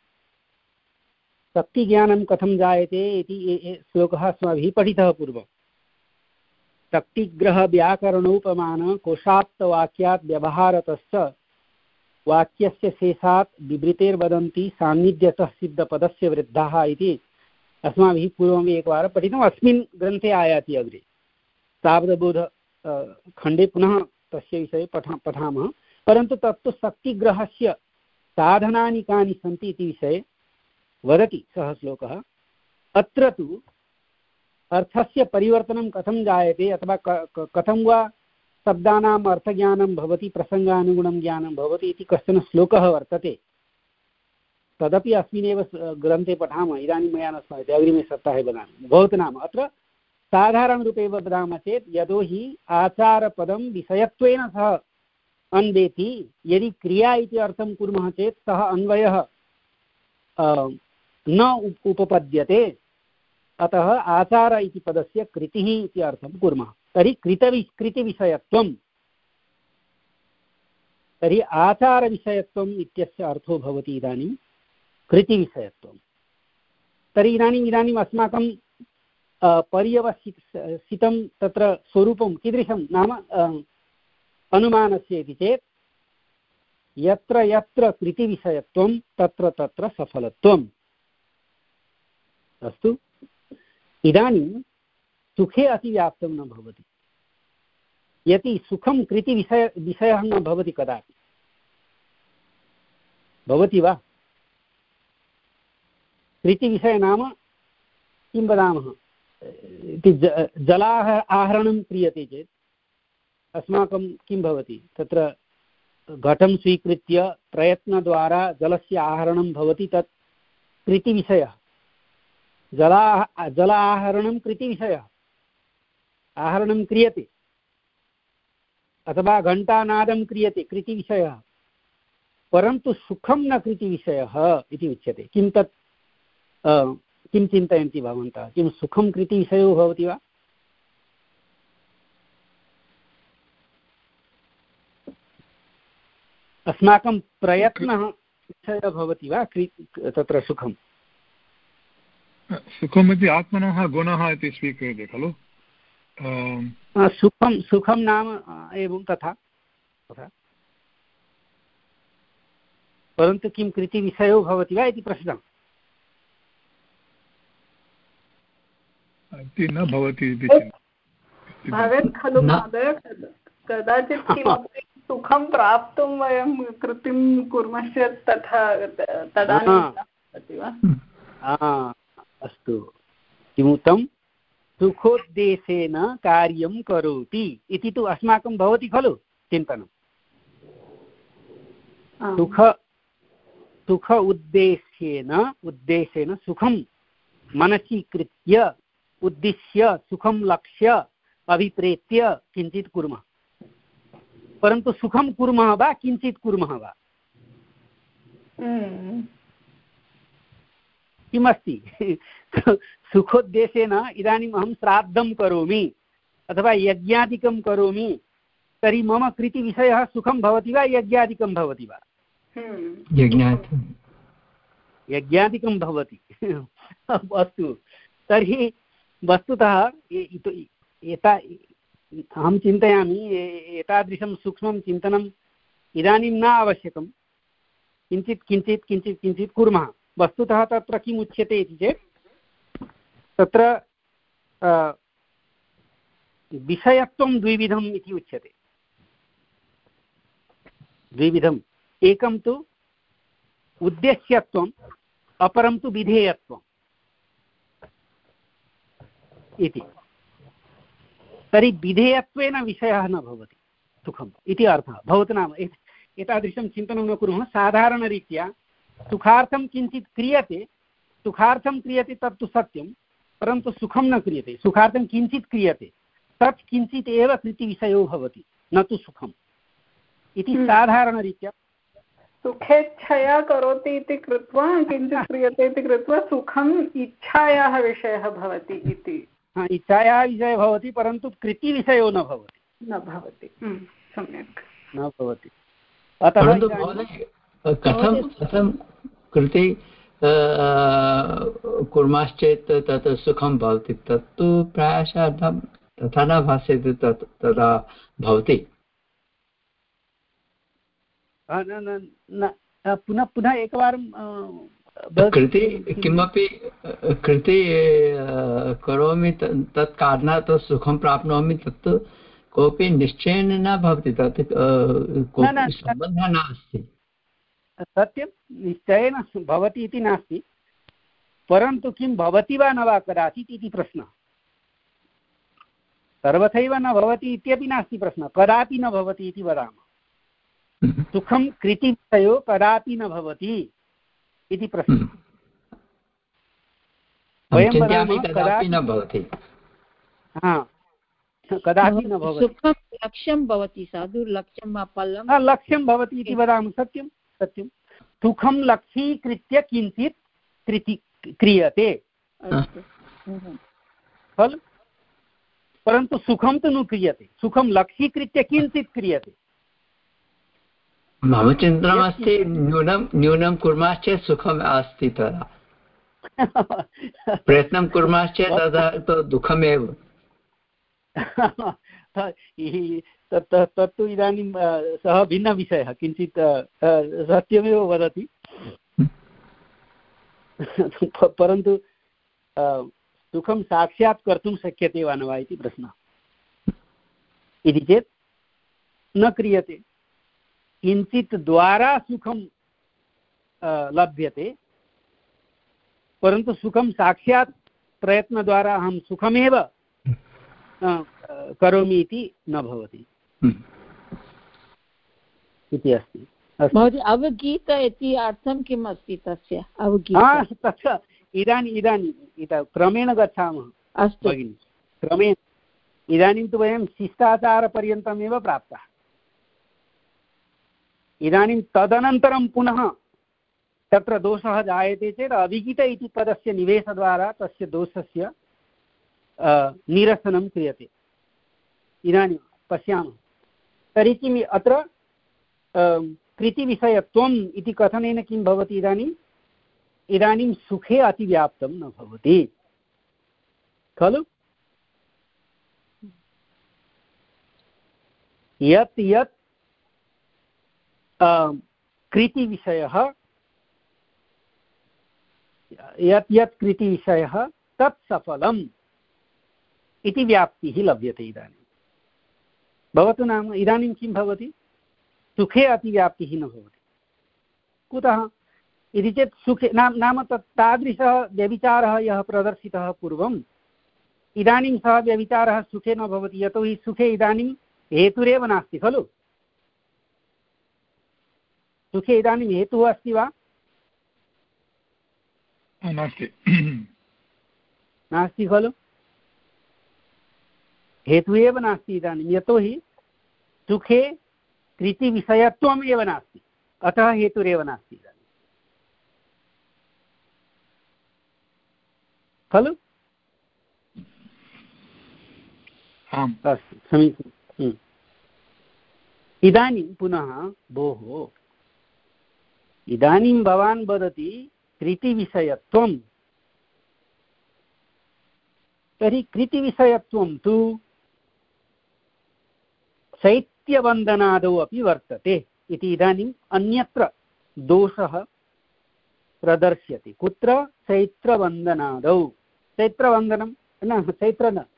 शक्तिज्ञानं कथं जायते इति श्लोकः अस्माभिः पठितः पूर्वं। शक्तिग्रह व्याकरणोपमान कोशात्तवाक्यात् व्यवहारतश्च वाक्यस्य शेषात् विवृतेर्वदन्ति सान्निध्यतः सिद्धपदस्य वृद्धाः इति अस्माभिः पूर्वम् एकवारं पठितम्। अस्मिन् ग्रन्थे आयाति अग्रे तावदबोध खण्डे पुनः तस्य विषये पठा पठामः। परन्तु तत्तु शक्तिग्रहस्य साधनानि कानि सन्ति इति विषये वदति सः श्लोकः। अत्र तु अर्थस्य परिवर्तनं कथं जायते अथवा कथं वा शब्दानाम् अर्थज्ञानं भवति, प्रसङ्गानुगुणं ज्ञानं भवति इति कश्चन श्लोकः वर्तते। तदपि अस्मिन्नेव ग्रन्थे पठामः, इदानीं मया न स्मर्यते, अग्रिमे सप्ताहे वदामि। भवतु नाम अत्र साधारणरूपे वदामः चेत् यतोहि आचारपदं विषयत्वेन सह अन्वेति, यदि क्रिया इति अर्थं कुर्मः चेत् सः अन्वयः न उपपद्यते, अतः आचार इति पदस्य कृतिः इति अर्थं कुर्मः। तर्हि कृतवि कृतिविषयत्वं, तर्हि आचारविषयत्वम् इत्यस्य अर्थो भवति इदानीं कृतिविषयत्वं। तर्हि इदानीम् इदानीम् अस्माकं पर्यवसितं तत्र स्वरूपं कीदृशं नाम अनुमानस्य इति चेत् यत्र यत्र कृतिविषयत्वं तत्र तत्र सफलत्वम्। अस्तु, इदानीं सुखे अतिव्याप्तं न भवति। यदि सुखं कृतिविषय विषयः न भवति कदापि, भवति वा? कृतिविषय नाम किं वदामः इति जलाह आहरणं क्रियते चेत् अस्माकं किं भवति, तत्र घटं स्वीकृत्य प्रयत्नद्वारा जलस्य आहरणं भवति, तत् कृतिविषयः। जला जल आहरणं कृतिविषयः, आहरणं क्रियते, अथवा घण्टानादं क्रियते, कृतिविषयः। परन्तु सुखं न कृतिविषयः इति उच्यते। किं तत् किं चिन्तयन्ति भवन्तः? किं सुखं कृतिविषयो भवति वा? अस्माकं प्रयत्नः विषयः भवति वा तत्र सुखं? सुखमिति आत्मनः गुणः इति स्वीक्रियते खलु। सुखं सुखं नाम एवं तथा तथा, परन्तु किं कृतिविषयो भवति वा इति प्रश्नः न भवति इति भवेत् खलु महोदय। कदाचित् किमपि सुखं प्राप्तुं वयं कृतिं कुर्मश्चेत् तथा तदानीं भवति वा? अस्तु, किमुक्तं? सुखोद्देशेन कार्यं करोति इति तु अस्माकं भवति खलु चिन्तनं। सुख सुख उद्देश्येन उद्देशेन सुखं मनसि कृत्य उद्दिश्य सुखं लक्ष्य अभिप्रेत्य किञ्चित् कुर्मः। परन्तु सुखं कुर्मः वा किञ्चित् कुर्मः वा? किमस्ति? सुखोद्देशेन इदानीम् अहं श्राद्धं करोमि अथवा यज्ञादिकं करोमि, तर्हि मम कृतिविषयः सुखं भवति वा यज्ञादिकं भवति वा? यज्ञादिकं भवति। अस्तु, तर्हि वस्तुतः एता अहं चिन्तयामि एतादृशं सूक्ष्मं चिन्तनम् इदानीं न आवश्यकं। किञ्चित् किञ्चित् किञ्चित् किञ्चित् कुर्मः। वस्तुतः तत्र किम् उच्यते इति चेत् तत्र विषयत्वं द्विविधम् इति उच्यते। द्विविधं एकं तु उद्देश्यत्वम् अपरं तु विधेयत्वम् इति। तर्हि विधेयत्वेन विषयः न भवति सुखम् इति अर्थः। भवतु नाम एतादृशं चिन्तनं न कुर्मः। साधारणरीत्या सुखार्थं किञ्चित् क्रियते, सुखार्थं क्रियते तत्तु सत्यं, परन्तु सुखं न क्रियते। सुखार्थं किञ्चित् क्रियते, तत् किञ्चित् एव कृतिविषयो भवति, न तु सुखम् इति साधारणरीत्या। सुखेच्छया करोति इति कृत्वा किञ्चित् क्रियते इति कृत्वा सुखम् इच्छायाः विषयः भवति इति। इच्छायाः विषयः भवति, परन्तु कृतिविषयो न भवति न भवति। सम्यक् न भवति। अतः कथं कथं कृते कुर्मश्चेत् तत् सुखं भवति, तत्तु प्रायशः तथा न भास्यते, तत् तदा भवति। पुनः पुनः एकवारं कृते किमपि कृते करोमि तत् कारणात् सुखं प्राप्नोमि, तत्तु कोऽपि निश्चयेन न भवति, तत् कोऽपि सम्बन्धः नास्ति। सत्यं निश्चयेन भवति इति नास्ति, परन्तु किं भवति वा न वा कदाचित् इति प्रश्नः। सर्वथैव न भवति इत्यपि नास्ति प्रश्नः, कदापि न भवति इति वदामः। सुखं कृतिविषयो कदापि न भवति इति प्रश्नः। वयं वदामः कदापि न भवति, हा कदापि न भवति। सुखं लक्ष्यं भवति, साधु लक्ष्यं वा फलं लक्ष्यं भवति इति वदामः। सत्यं सत्यं सुखं लक्ष्यीकृत्य किञ्चित् कृति क्रियते खलु, परन्तु सुखं तु न क्रियते। सुखं लक्ष्यीकृत्य किञ्चित् क्रियते। मम चिन्तनमस्ति न्यूनं न्यूनं कुर्मश्चेत् सुखम् अस्ति, तदा प्रयत्नं कुर्मश्चेत् तदा तु दुःखमेव। तत्तु इदानीं सः भिन्नविषयः, किञ्चित् सत्यमेव वदति, परन्तु सुखं साक्षात् कर्तुं शक्यते वा न वा इति प्रश्नः। इति चेत् न क्रियते। किञ्चित् द्वारा सुखं लभ्यते, परन्तु सुखं साक्षात् प्रयत्नद्वारा अहं सुखमेव करोमि इति न भवति इति अस्ति। महोदय, अवगीत इति अर्थं किम् अस्ति तस्य? अवगीत तथा इदानीम् इदानीम् इतः क्रमेण गच्छामः। अस्तु भगिनि, क्रमेण। इदानीं तु वयं शिष्टाचारपर्यन्तमेव प्राप्ताः। इदानीं तदनन्तरं पुनः तत्र दोषः जायते चेत् अविगित इति पदस्य निवेशद्वारा तस्य दोषस्य निरसनं क्रियते। इदानीं पश्यामः, तर्हि किम् अत्र कृतिविषयत्वम् इति कथनेन किं भवति? इदानीम् इदानीं सुखे अतिव्याप्तं न भवति खलु। यत् यत् कृतिविषयः यत् यत् कृतिविषयः तत् सफलम् इति व्याप्तिः लभ्यते। इदानीं भवतु नाम इदानीं किं भवति? सुखे अतिव्याप्तिः न भवति। कुतः इति चेत् सुखे नाम नाम तत् तादृशः व्यभिचारः यः प्रदर्शितः पूर्वम्, इदानीं सः व्यभिचारः सुखे न भवति, यतोहि सुखे इदानीं हेतुरेव नास्ति खलु। सुखे इदानीं हेतुः अस्ति वा? नास्ति नास्ति खलु। हेतुः एव नास्ति इदानीं, यतोहि सुखे कृतिविषयत्वम् एव नास्ति, अतः हेतुरेव नास्ति इदानीं खलु। अस्तु, समीचीनम्। इदानीं पुनः भोः, इदानीं भवान् वदति कृतिविषयत्वं, तर्हि कृतिविषयत्वं तु शैत्यवन्दनादौ अपि वर्तते इति इदानीम् अन्यत्र दोषः प्रदर्श्यते। कुत्र? चैत्रवन्दनादौ। चैत्रवन्दनं न, चैत्र न,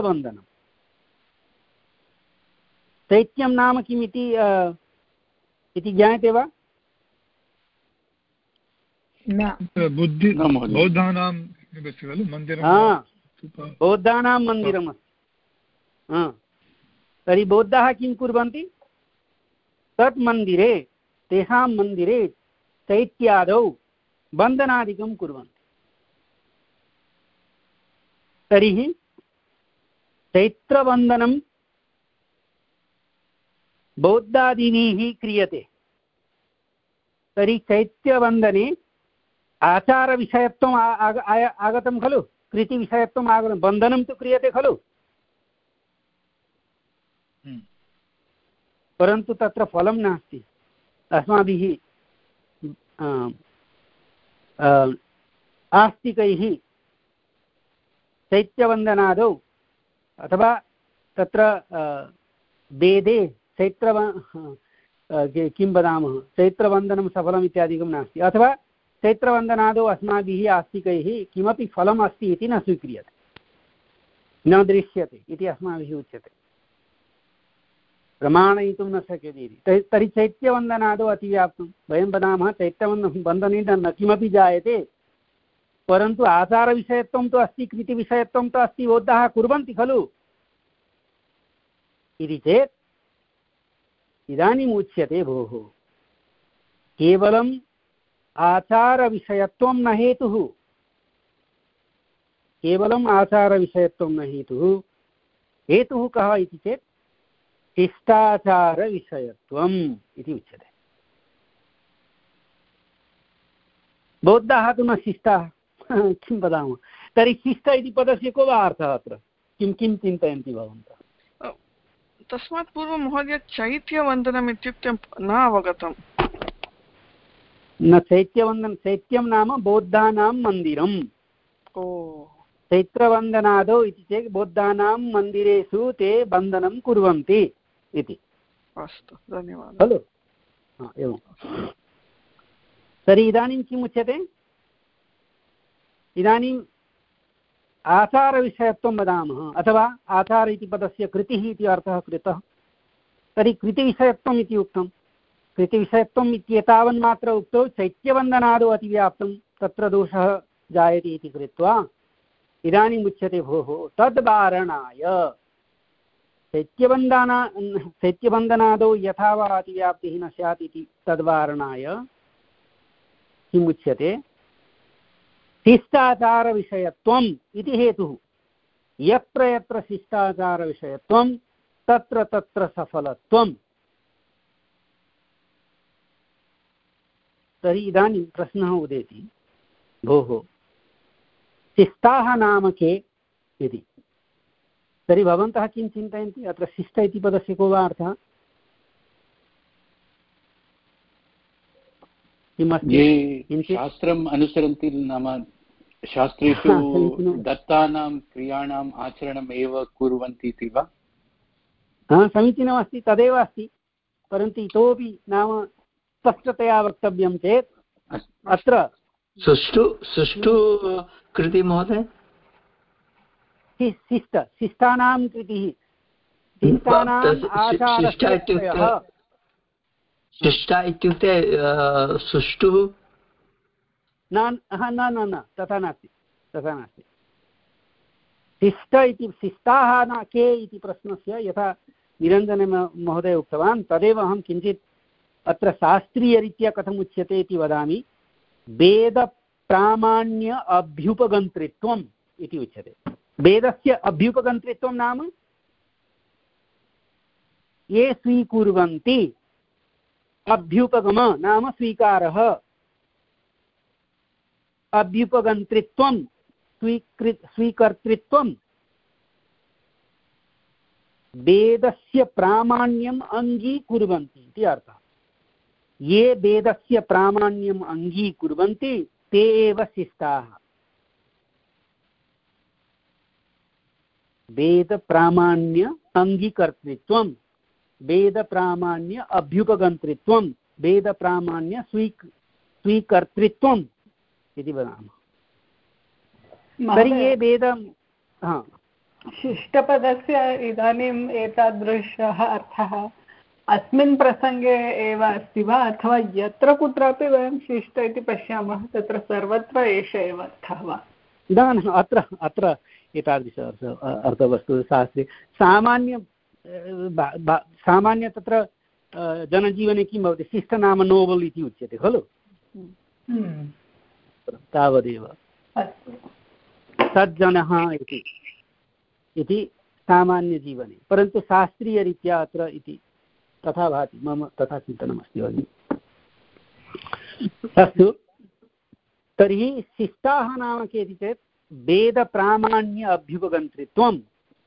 चैत्यवन्दनं। चैत्यं नाम किमिति इति ज्ञायते वा? बुद्धि बौद्धानां खलु मन्दिरं, बौद्धानां मन्दिरमस्ति। तर्हि बौद्धाः किं कुर्वन्ति? तत् मन्दिरे, तेषां मन्दिरे चैत्यादौ वन्दनादिकं कुर्वन्ति। तर्हि चैत्रवन्दनं बौद्धादीनिः क्रियते। तर्हि चैत्यवन्दने आचारविषयत्वम् आगतं खलु, कृतिविषयत्वम् आगतं, वन्दनं तु क्रियते खलु, परन्तु तत्र फलं नास्ति। अस्माभिः आस्तिकैः चैत्यवन्दनादौ अथवा तत्र वेदे चैत्र किं वदामः, चैत्रवन्दनं सफलम् इत्यादिकं नास्ति, अथवा चैत्रवन्दनादौ अस्माभिः आस्तिकैः किमपि फलम् अस्ति इति न स्वीक्रियते, न दृश्यते इति अस्माभिः उच्यते, प्रमाणयितुं न शक्यते इति। तर्हि चैत्यवन्दनादौ अतिव्याप्तं वयं वदामः चैत्यवन्दनं वन्दनेन न किमपि जायते, परन्तु आचारविषयत्वं तु अस्ति, कृतिविषयत्वं तु अस्ति, बौद्धाः कुर्वन्ति खलु इति चेत् इदानीम् उच्यते भोः केवलम् आचारविषयत्वं न हेतुः, केवलम् आचारविषयत्वं न हेतुः, हेतुः कः इति चेत् शिष्टाचारविषयत्वम् इति उच्यते। बौद्धाः तु न शिष्टाः, किं वदामः। तर्हि शिष्ट इति पदस्य को वा अर्थः अत्र? किं किं चिन्तयन्ति भवन्तः? तस्मात् पूर्वं महोदय चैत्यवन्दनम् इत्युक्ते न अवगतम्। न चैत्यवन्दनं, चैत्यं नाम बौद्धानां मन्दिरम्। ओ चैत्रवन्दनादौ इति चेत् बौद्धानां मन्दिरेषु ते वन्दनं कुर्वन्ति इति। अस्तु, धन्यवादः। खलु एवं। तर्हि इदानीं किम् उच्यते? इदानीम् आचारविषयत्वं वदामः, अथवा आचार इति पदस्य कृतिः इति अर्थः कृतः। तर्हि कृतिविषयत्वम् इति उक्तं। कृतिविषयत्वम् इत्येतावन्मात्र उक्तौ चैत्यवन्दनादौ अतिव्याप्तं, तत्र दोषः जायते इति कृत्वा इदानीम् उच्यते भोः तद्वारणाय चैत्यवन्दना चैत्यवन्दनादौ यथा वा अतिव्याप्तिः न स्यात् इति तद्वारणाय किम् उच्यते? शिष्टाचारविषयत्वम् इति हेतुः। यत्र यत्र शिष्टाचारविषयत्वं तत्र तत्र सफलत्वम्। तर्हि इदानीं प्रश्नः उदेति, भोः शिष्टाः नाम के इति। तर्हि भवन्तः किं चिन्तयन्ति? अत्र शिष्ट इति पदस्य को वा अर्थः? ये शास्त्रम् अनुसरन्ति, नाम शास्त्रेषु दत्तानां क्रियाणाम् आचरणम् एव कुर्वन्ति इति वा? हा, समीचीनमस्ति, तदेव अस्ति, परन्तु इतोपि नाम स्पष्टतया वक्तव्यं चेत् अत्र सुष्ठु सुष्ठु कृति महोदय, शिष्ट शिष्टानां कृतिः, शिष्टानाम् आचारस्य शिष्टा इत्युक्ते सुष्ठुः न न न तथा नास्ति, तथा नास्ति। शिष्ट इति शिष्टाः न के इति प्रश्नस्य यथा निरञ्जन महोदय उक्तवान् तदेव अहं किञ्चित् अत्र शास्त्रीयरीत्या कथम् उच्यते इति वदामि। वेदप्रामाण्य अभ्युपगन्तृत्वम् इति उच्यते। वेदस्य अभ्युपगन्तृत्वं नाम ये स्वीकुर्वन्ति, अभ्युपगम नाम स्वीकारः, अभ्युपगन्तृत्वं स्वीकृत स्वीकर्तृत्वं, वेदस्य प्रामाण्यम् अङ्गीकुर्वन्ति इति अर्थः। ये वेदस्य प्रामाण्यम् अङ्गीकुर्वन्ति ते एव शिष्टाः। वेदप्रामाण्य अङ्गीकर्तृत्वं, वेदप्रामाण्य अभ्युपगन्तृत्वं, वेदप्रामाण्य स्वीक स्वीकर्तृत्वम् इति वदामः। तर्हि ये वेदं शिष्टपदस्य इदानीम् एतादृशः अर्थः अस्मिन् प्रसङ्गे एव अस्ति वा अथवा यत्र कुत्रापि वयं शिष्ट इति पश्यामः तत्र सर्वत्र एष एव अर्थः वा? न न अत्र अत्र एतादृश अर्थवस्तु शास्त्रे सामान्य सामान्य तत्र जनजीवने किं भवति शिष्टनाम नोबल् इति उच्यते खलु तावदेव सज्जनः इति सामान्यजीवने परन्तु शास्त्रीयरीत्या अत्र इति तथा भाति मम तथा चिन्तनमस्ति भगिनि। अस्तु तर्हि शिष्टाः नाम के इति चेत् वेदप्रामाण्य अभ्युपगन्तृत्वम्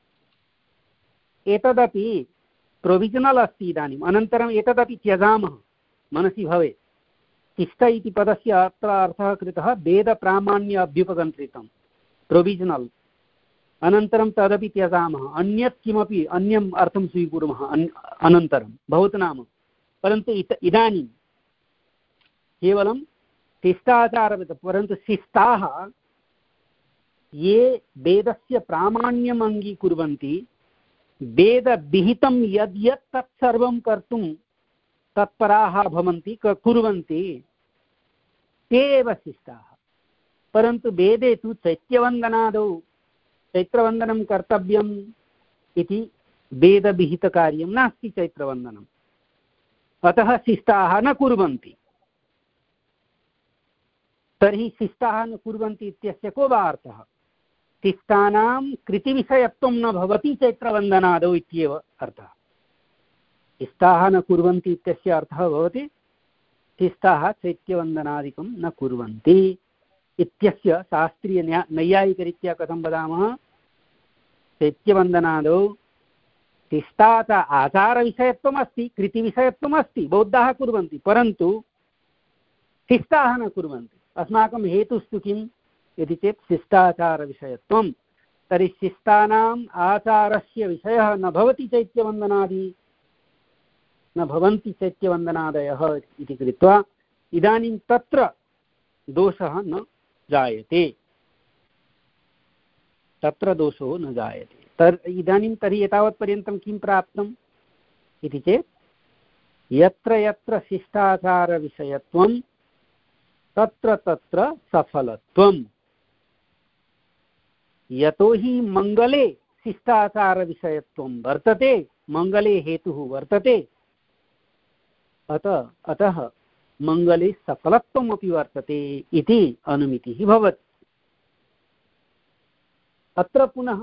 एतदपि प्रोविजनल् अस्ति इदानीम् अनन्तरम् एतदपि त्यजामः मनसि भवेत् शिष्ट इति पदस्य अत्र अर्थः कृतः वेदप्रामाण्य अभ्युपगन्तृत्वं प्रोविजनल् अनन्तरं तदपि त्यजामः अन्यत् किमपि अन्यम् अर्थं स्वीकुर्मः अनन्तरं भवतु नाम परन्तु इदानीं केवलं शिष्टाचारः परन्तु शिष्टाः ये वेदस्य प्रामाण्यम् अङ्गीकुर्वन्ति वेदविहितं यद् यत् तत्सर्वं कर्तुं तत्पराः भवन्ति कुर्वन्ति ते एव शिष्टाः परन्तु वेदे तु चैत्यवन्दनादौ चैत्रवन्दनं कर्तव्यम् इति वेदविहितकार्यं नास्ति चैत्रवन्दनम् अतः शिष्टाः न कुर्वन्ति। तर्हि शिष्टाः न कुर्वन्ति इत्यस्य को वा अर्थः शिष्टानां कृतिविषयत्वं न भवति चैत्रवन्दनादौ इत्येव अर्थः। शिष्टाः न कुर्वन्ति इत्यस्य अर्थः भवति शिष्टाः चैत्यवन्दनादिकं न कुर्वन्ति इत्यस्य शास्त्रीय नैयायिकरीत्या कथं वदामः चैत्यवन्दनादौ शिष्टाच आचारविषयत्वम् अस्ति कृतिविषयत्वम् अस्ति बौद्धाः कुर्वन्ति परन्तु शिष्टाः न कुर्वन्ति। अस्माकं हेतुस्तु किम् इति चेत् शिष्टाचारविषयत्वं तर्हि शिष्टानाम् आचारस्य विषयः न भवति चैत्यवन्दनादि न भवन्ति चैत्यवन्दनादयः इति कृत्वा इदानीं तत्र दोषः न जायते तत्र दोषो न जायते। तर् इदानीं तर्हि एतावत्पर्यन्तं किं प्राप्तम् इति चेत् यत्र यत्र शिष्टाचारविषयत्वं तत्र तत्र सफलत्वम् यतो हि मङ्गले शिष्टाचारविषयत्वं वर्तते मङ्गले हेतुः वर्तते अतः अतः मङ्गले सफलत्वमपि वर्तते इति अनुमितिः भवति। अत्र पुनः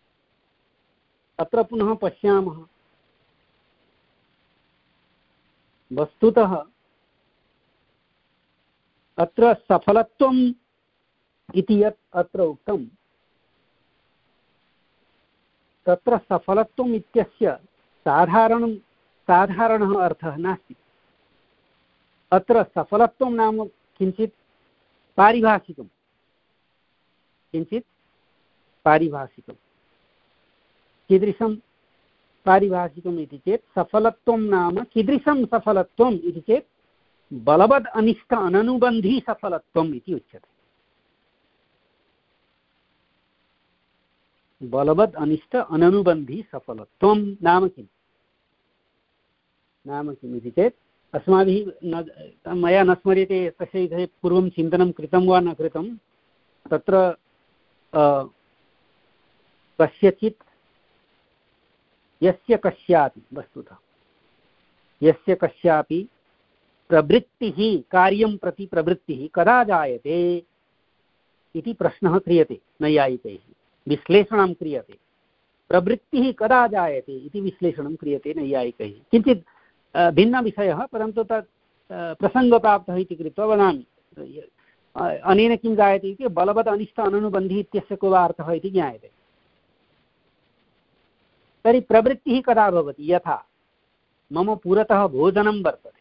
अत्र पुनः पश्यामः वस्तुतः अत्र सफलत्वम् इति यत् अत्र उक्तं तत्र सफलत्वम् इत्यस्य साधारणं साधारणः अर्थः नास्ति। अत्र सफलत्वं नाम किञ्चित् पारिभाषिकं किञ्चित् पारिभाषिकं कीदृशं पारिभाषिकम् इति चेत् सफलत्वं नाम कीदृशं सफलत्वम् इति चेत् बलवद् अनिष्ट अननुबन्धी सफलत्वम् इति उच्यते। बलवद् अनिष्ट अननुबन्धी सफलत्वं नाम किम् नाम किम् इति चेत् अस्माभिः न मया न स्मर्यते तस्य विषये पूर्वं चिन्तनं कृतं वा न कृतं तत्र कस्यचित् यस्य कस्यापि वस्तुतः यस्य कस्यापि प्रवृत्तिः कार्यं प्रति प्रवृत्तिः कदा जायते इति प्रश्नः क्रियते नैयायिकैः विश्लेषणं क्रियते प्रवृत्तिः कदा जायते इति विश्लेषणं क्रियते नैयायिकैः किञ्चित् भिन्नविषयः परन्तु तत् प्रसङ्गप्राप्तः इति कृत्वा वदामि। अनेन किं जायते इति बलवद् अनिष्ट अननुबन्धी इत्यस्य को वा अर्थः इति ज्ञायते। तर्हि प्रवृत्तिः कदा भवति यथा मम पुरतः भोजनं वर्तते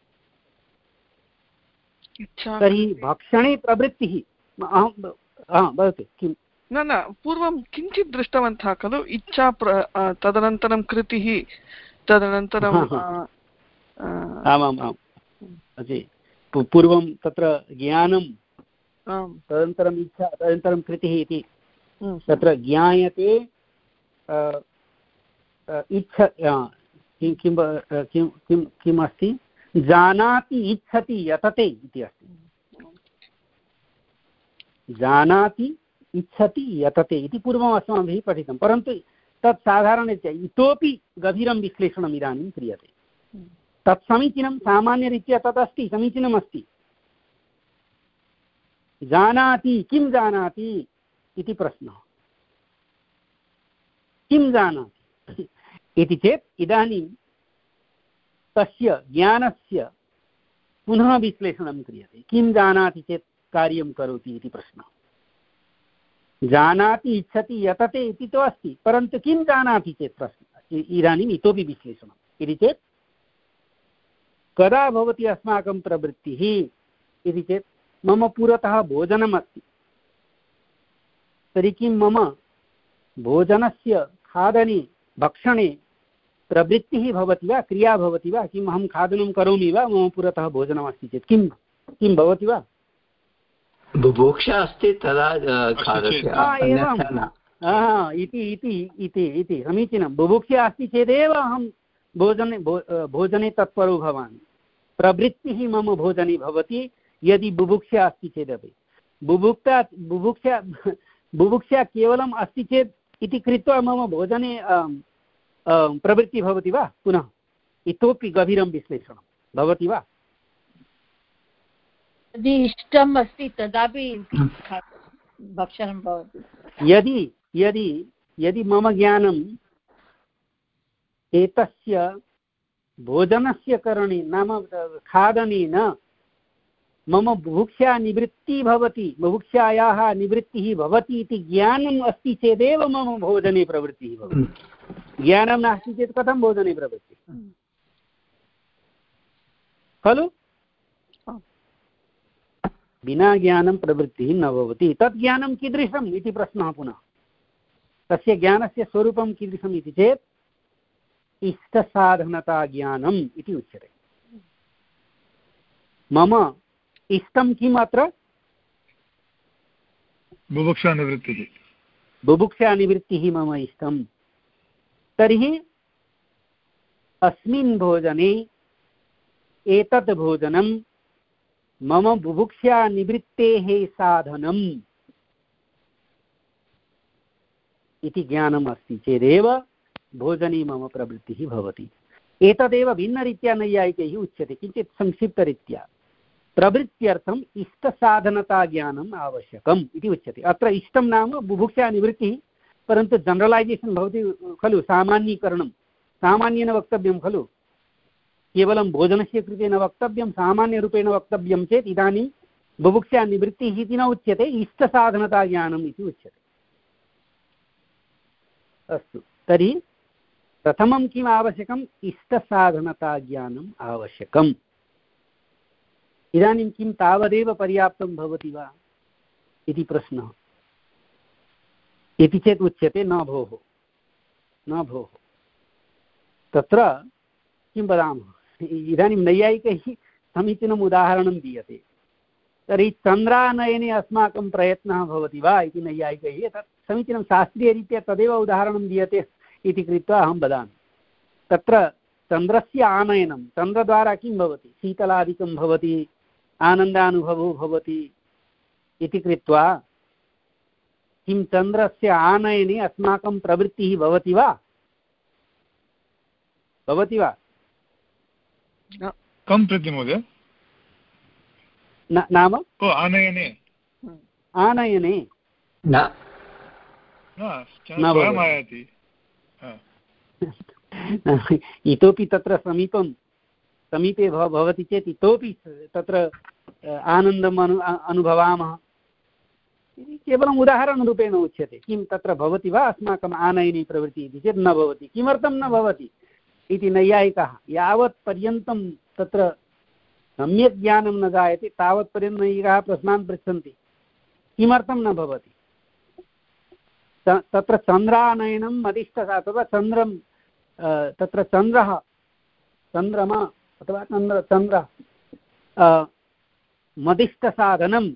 तर्हि भक्षणे प्रवृत्तिः वदतु किं न न पूर्वं किञ्चित् दृष्टवन्तः खलु इच्छा तदनन्तरं कृतिः तदनन्तरं आमाम् आम् अजि पूर्वं तत्र ज्ञानं तदनन्तरम् इच्छा तदनन्तरं कृतिः इति तत्र ज्ञायते इच्छा किं किं किं किं किम् अस्ति जानाति इच्छति यतते इति अस्ति जानाति इच्छति यतते इति पूर्वम् अस्माभिः पठितं परन्तु तत् साधारणरीत्या इतोपि गभीरं विश्लेषणम् इदानीं क्रियते तत् समीचीनं सामान्यरीत्या तत् अस्ति समीचीनमस्ति जानाति किं जानाति इति प्रश्नः किं जानाति इति चेत् इदानीं तस्य ज्ञानस्य पुनः विश्लेषणं क्रियते किं जानाति चेत् कार्यं करोति इति प्रश्नः जानाति इच्छति यतते इति तु अस्ति परन्तु किं जानाति चेत् प्रश्नः इदानीम् इतोपि विश्लेषणम् इति चेत् कदा भवति अस्माकं प्रवृत्तिः इति चेत् मम पुरतः भोजनम् अस्ति तर्हि किं मम भोजनस्य खादने भक्षणे प्रवृत्तिः भवति वा क्रिया भवति वा किम् अहं खादनं करोमि वा मम पुरतः भोजनमस्ति चेत् किं किं भवति वा बुभुक्षा अस्ति तदा इति इति इति इति समीचीनं बुभुक्षा अस्ति चेदेव अहं भोजने भोजने तत्परो भवामि प्रवृत्तिः मम भोजने भवति यदि बुभुक्षा अस्ति चेदपि बुभुक्षा बुभुक्षा बुभुक्षा केवलम् अस्ति चेत् इति कृत्वा मम भोजने प्रवृत्तिः भवति वा पुनः इतोपि गभीरं विश्लेषणं भवति वा यदि इष्टम् अस्ति तदापि भक्षणं भवति यदि यदि यदि मम ज्ञानम् एतस्य भोजनस्य करणे नाम खादनेन मम बुभुक्षा निवृत्तिः भवति बुभुक्षायाः निवृत्तिः भवति इति ज्ञानम् अस्ति चेदेव मम भोजने प्रवृत्तिः भवति ज्ञानं नास्ति चेत् कथं भोजने प्रवृत्तिः खलु विना ज्ञानं प्रवृत्तिः न भवति तत् ज्ञानं कीदृशम् इति प्रश्नः पुनः तस्य ज्ञानस्य स्वरूपं कीदृशम् इति चेत् इष्टसाधनता ज्ञानम् इति उच्यते मम इष्टं किम् अत्र बुभुक्षानिवृत्तिः बुभुक्षानिवृत्तिः मम इष्टं तर्हि अस्मिन् भोजने एतत् भोजनं मम बुभुक्षानिवृत्तेः साधनम् इति ज्ञानम् अस्ति चेदेव भोजने मम प्रवृत्तिः भवति एतदेव भिन्नरीत्या नैयायिकैः उच्यते किञ्चित् संक्षिप्तरीत्या प्रवृत्त्यर्थम् इष्टसाधनता ज्ञानम् आवश्यकम् इति उच्यते अत्र इष्टं नाम बुभुक्षानिवृत्तिः परन्तु जनरलैजेशन् भवति खलु सामान्यीकरणं सामान्येन वक्तव्यं खलु केवलं भोजनस्य कृते न वक्तव्यं सामान्यरूपेण वक्तव्यं चेत् इदानीं बुभुक्षानिवृत्तिः इति न उच्यते इष्टसाधनता ज्ञानम् इति उच्यते अस्तु तर्हि प्रथमं किम् आवश्यकम् इष्टसाधनता ज्ञानम् आवश्यकम् इदानीं किं तावदेव पर्याप्तं भवति वा इति प्रश्नः इति चेत् उच्यते न भोः न भोः तत्र किं वदामः इदानीं नैयायिकैः समीचीनम् उदाहरणं दीयते तर्हि चन्द्रानयने अस्माकं प्रयत्नः भवति वा इति नैयायिकैः तत् समीचीनं शास्त्रीयरीत्या तदेव उदाहरणं दीयते इति कृत्वा अहं वदामि तत्र चन्द्रस्य आनयनं चन्द्रद्वारा किं भवति शीतलादिकं भवति आनन्दानुभवो भवति इति कृत्वा किं चन्द्रस्य आनयने अस्माकं प्रवृत्तिः भवति वा भवति वा कं प्रति महोदय नाम ओ आनयने आनयने न आयाति इतोपि तत्र समीपं समीपे भवति चेत् इतोपि तत्र आनन्दम् अनु अनुभवामः केवलम् उदाहरणरूपेण उच्यते किं तत्र भवति वा अस्माकम् आनयने प्रवृत्तिः इति चेत् न भवति किमर्थं न भवति इति नैयायिकाः यावत् पर्यन्तं तत्र सम्यक् ज्ञानं न जायते तावत्पर्यन्तं नैयायिकाः प्रश्नान् पृच्छन्ति किमर्थं न भवति तत्र चन्द्रानयनं मदिष्टः अथवा चन्द्रं तत्र चन्द्रः चन्द्रमा अथवा चन्द्र चन्द्र मदिष्टसाधनम्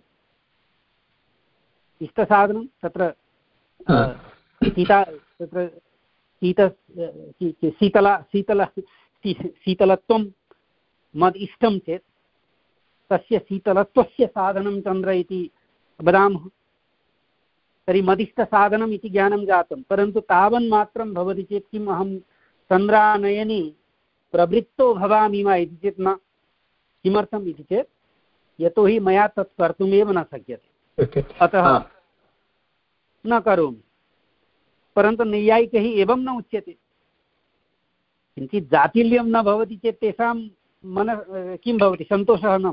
इष्टसाधनं तत्र सीता तत्र शीत शीतला शीतल शीतलत्वं मद् इष्टं चेत् तस्य शीतलत्वस्य साधनं चन्द्र इति वदामः। तर्हि मदिष्टसाधनम् इति ज्ञानं जातं, परन्तु तावन्मात्रं भवति चेत् किम् अहं चन्द्रानयने प्रवृत्तो भवामि वा इति चेत् न। किमर्थम् इति चेत् यतोहि मया तत् कर्तुमेव न शक्यते, अतः न करोमि। परन्तु नैयायिकैः एवं न उच्यते। किञ्चित् जातिल्यं न भवति चेत् तेषां मन किं भवति, सन्तोषः न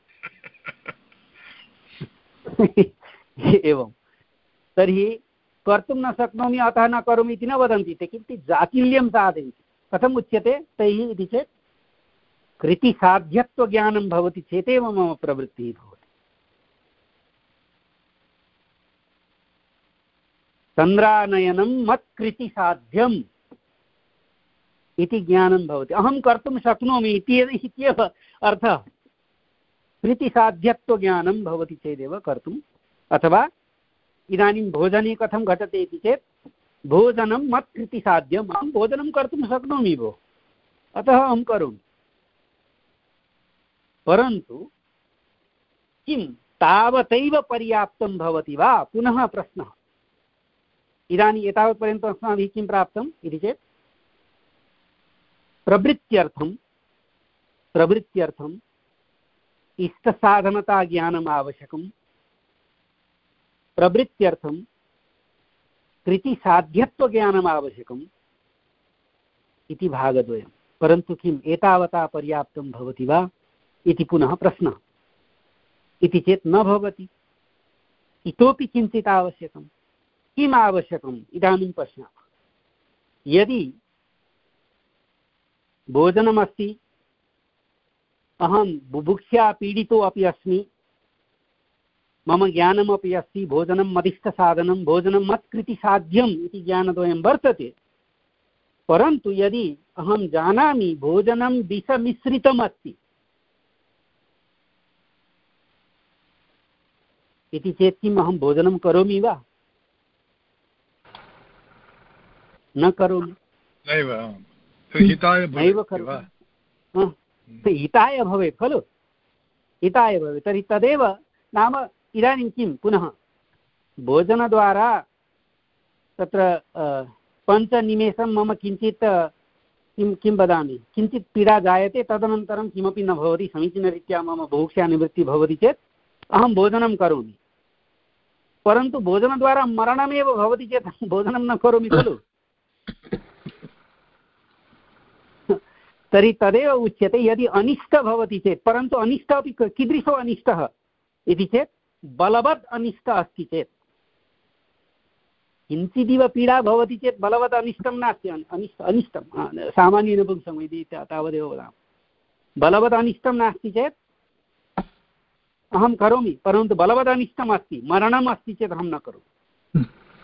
भवति। एवं तर्हि कर्तुं न शक्नोमि अतः न करोमि इति न वदन्ति ते, किन्तु जातिल्यं साधयन्ति। कथम् उच्यते तैः इति चेत् कृतिसाध्यत्वज्ञानं भवति चेदेव मम प्रवृत्तिः भवति। चन्द्रानयनं मत्कृतिसाध्यम् इति ज्ञानं भवति। अहं कर्तुं शक्नोमि इत्येव अर्थः। कृतिसाध्यत्वज्ञानं भवति चेदेव कर्तुम्, अथवा इदानीं भोजने कथं घटते इति चेत् भोजनं मत्कृतिसाध्यम्, अहं भोजनं कर्तुं शक्नोमि भोः, अतः अहं करोमि। परन्तु किं तावतैव पर्याप्तं भवति वा? पुनः प्रश्नः। इदानीम् एतावत्पर्यन्तम् अस्माभिः किं प्राप्तम् इति चेत् प्रवृत्त्यर्थं प्रवृत्त्यर्थम् इष्टसाधनता ज्ञानम् आवश्यकं, प्रवृत्त्यर्थं कृतिसाध्यत्वज्ञानम् आवश्यकम् इति भागद्वयं। परन्तु किम् एतावता पर्याप्तं भवति वा इति पुनः प्रश्नः। इति चेत् न भवति, इतोपि किञ्चित् आवश्यकं। किम् आवश्यकम् इदानीं पश्यामः। यदि भोजनमस्ति, अहं बुभुक्षा पीडितो अपि अस्मि, मम ज्ञानमपि अस्ति, भोजनं मदिष्टसाधनं, भोजनं मत्कृतिसाध्यम् इति ज्ञानद्वयं वर्तते। परन्तु यदि अहं जानामि भोजनं विषमिश्रितम् अस्ति इति चेत् किम् अहं भोजनं करोमि वा? न करोमि। नैव करोमि। हिताय भवेत् खलु, हिताय भवेत्। तर्हि तदेव नाम इदानीं किं पुनः भोजनद्वारा तत्र पञ्चनिमेषं मम किञ्चित् किं किं वदामि, किञ्चित् पीडा जायते, तदनन्तरं किमपि न भवति, समीचीनरीत्या मम बुभुक्षा निवृत्तिः भवति चेत् अहं भोजनं करोमि। परन्तु भोजनद्वारा मरणमेव भवति चेत् भोजनं न करोमि खलु। तर्हि तदेव उच्यते यदि अनिष्टः भवति चेत्, परन्तु अनिष्टः अपि कीदृशो अनिष्टः इति चेत् बलवत् अनिष्टः अस्ति चेत्, किञ्चिदिव पीडा भवति चेत् बलवत् अनिष्टं नास्ति, अनिष्ट अनिष्टं सामान्येन पुंसम् इति तावदेव वदामः। बलवत् अनिष्टं नास्ति चेत् अहं करोमि, परन्तु बलवत् अनिष्टम् अस्ति, मरणम् अस्ति चेत् अहं न करोमि।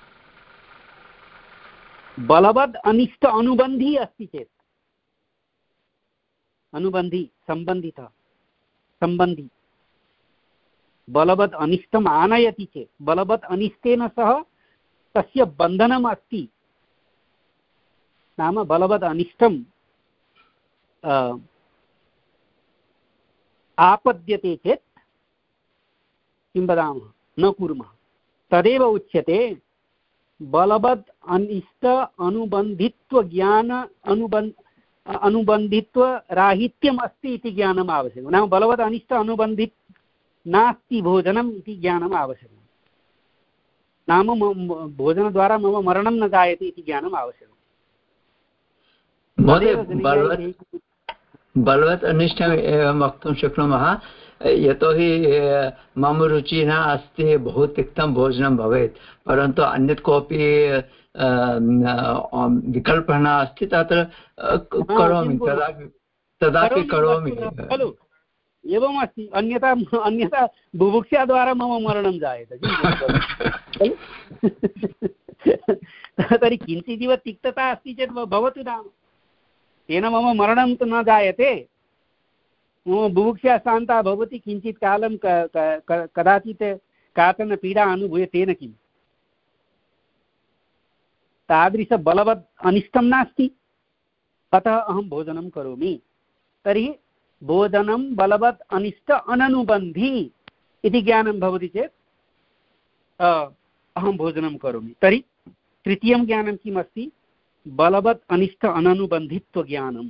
बलवत् अनिष्ट अनुबन्धी अस्ति चेत्, अनुबन्धी सम्बन्धितः सम्बन्धी बलवत् अनिष्टम् आनयति चेत्, बलवत् अनिष्टेन सह तस्य बन्धनम् अस्ति, नाम बलवत् अनिष्टं आपद्यते चेत् किं वदामः, न कुर्मः। तदेव उच्यते बलवत् अनिष्ट अनुबन्धित्व ज्ञान अनुबन्ध अनुबन्धित्व राहित्यम् अस्ति इति ज्ञानम् आवश्यकं। नाम बलवत् अनिष्ट अनुबन्धित नास्ति भोजनम् इति ज्ञानम् आवश्यकं। नाम भोजनद्वारा मम मरणं न जायते इति ज्ञानम् आवश्यकम्। बलवत् अनिष्टम् एवं वक्तुं शक्नुमः, यतोहि मम रुचिः न अस्ति, बहु तिक्तं भोजनं भवेत्, परन्तु अन्यत् कोऽपि विकल्पः नास्ति, तत्र करोमि, तदापि तदापि करोमि खलु। एवम् अस्ति, अन्यथा अन्यथा बुभुक्षाद्वारा मम मरणं जायते। तर्हि किञ्चिदिव तिक्तता अस्ति चेत् भवतु नाम, तेन मम मरणं तु न जायते, मम बुभुक्षा शान्ता भवति, किञ्चित् कालं कदाचित् काचन पीडा अनुभूयते, तेन किम्। तादृशबलवत् अनिष्टं नास्ति, अतः अहं भोजनं करोमि। तर्हि भोजनं बलवत् अनिष्ट अननुबन्धी इति ज्ञानं भवति चेत् अहं भोजनं करोमि। तर्हि तृतीयं ज्ञानं किम् अस्ति? बलवत् अनिष्ट अननुबन्धित्वज्ञानम्।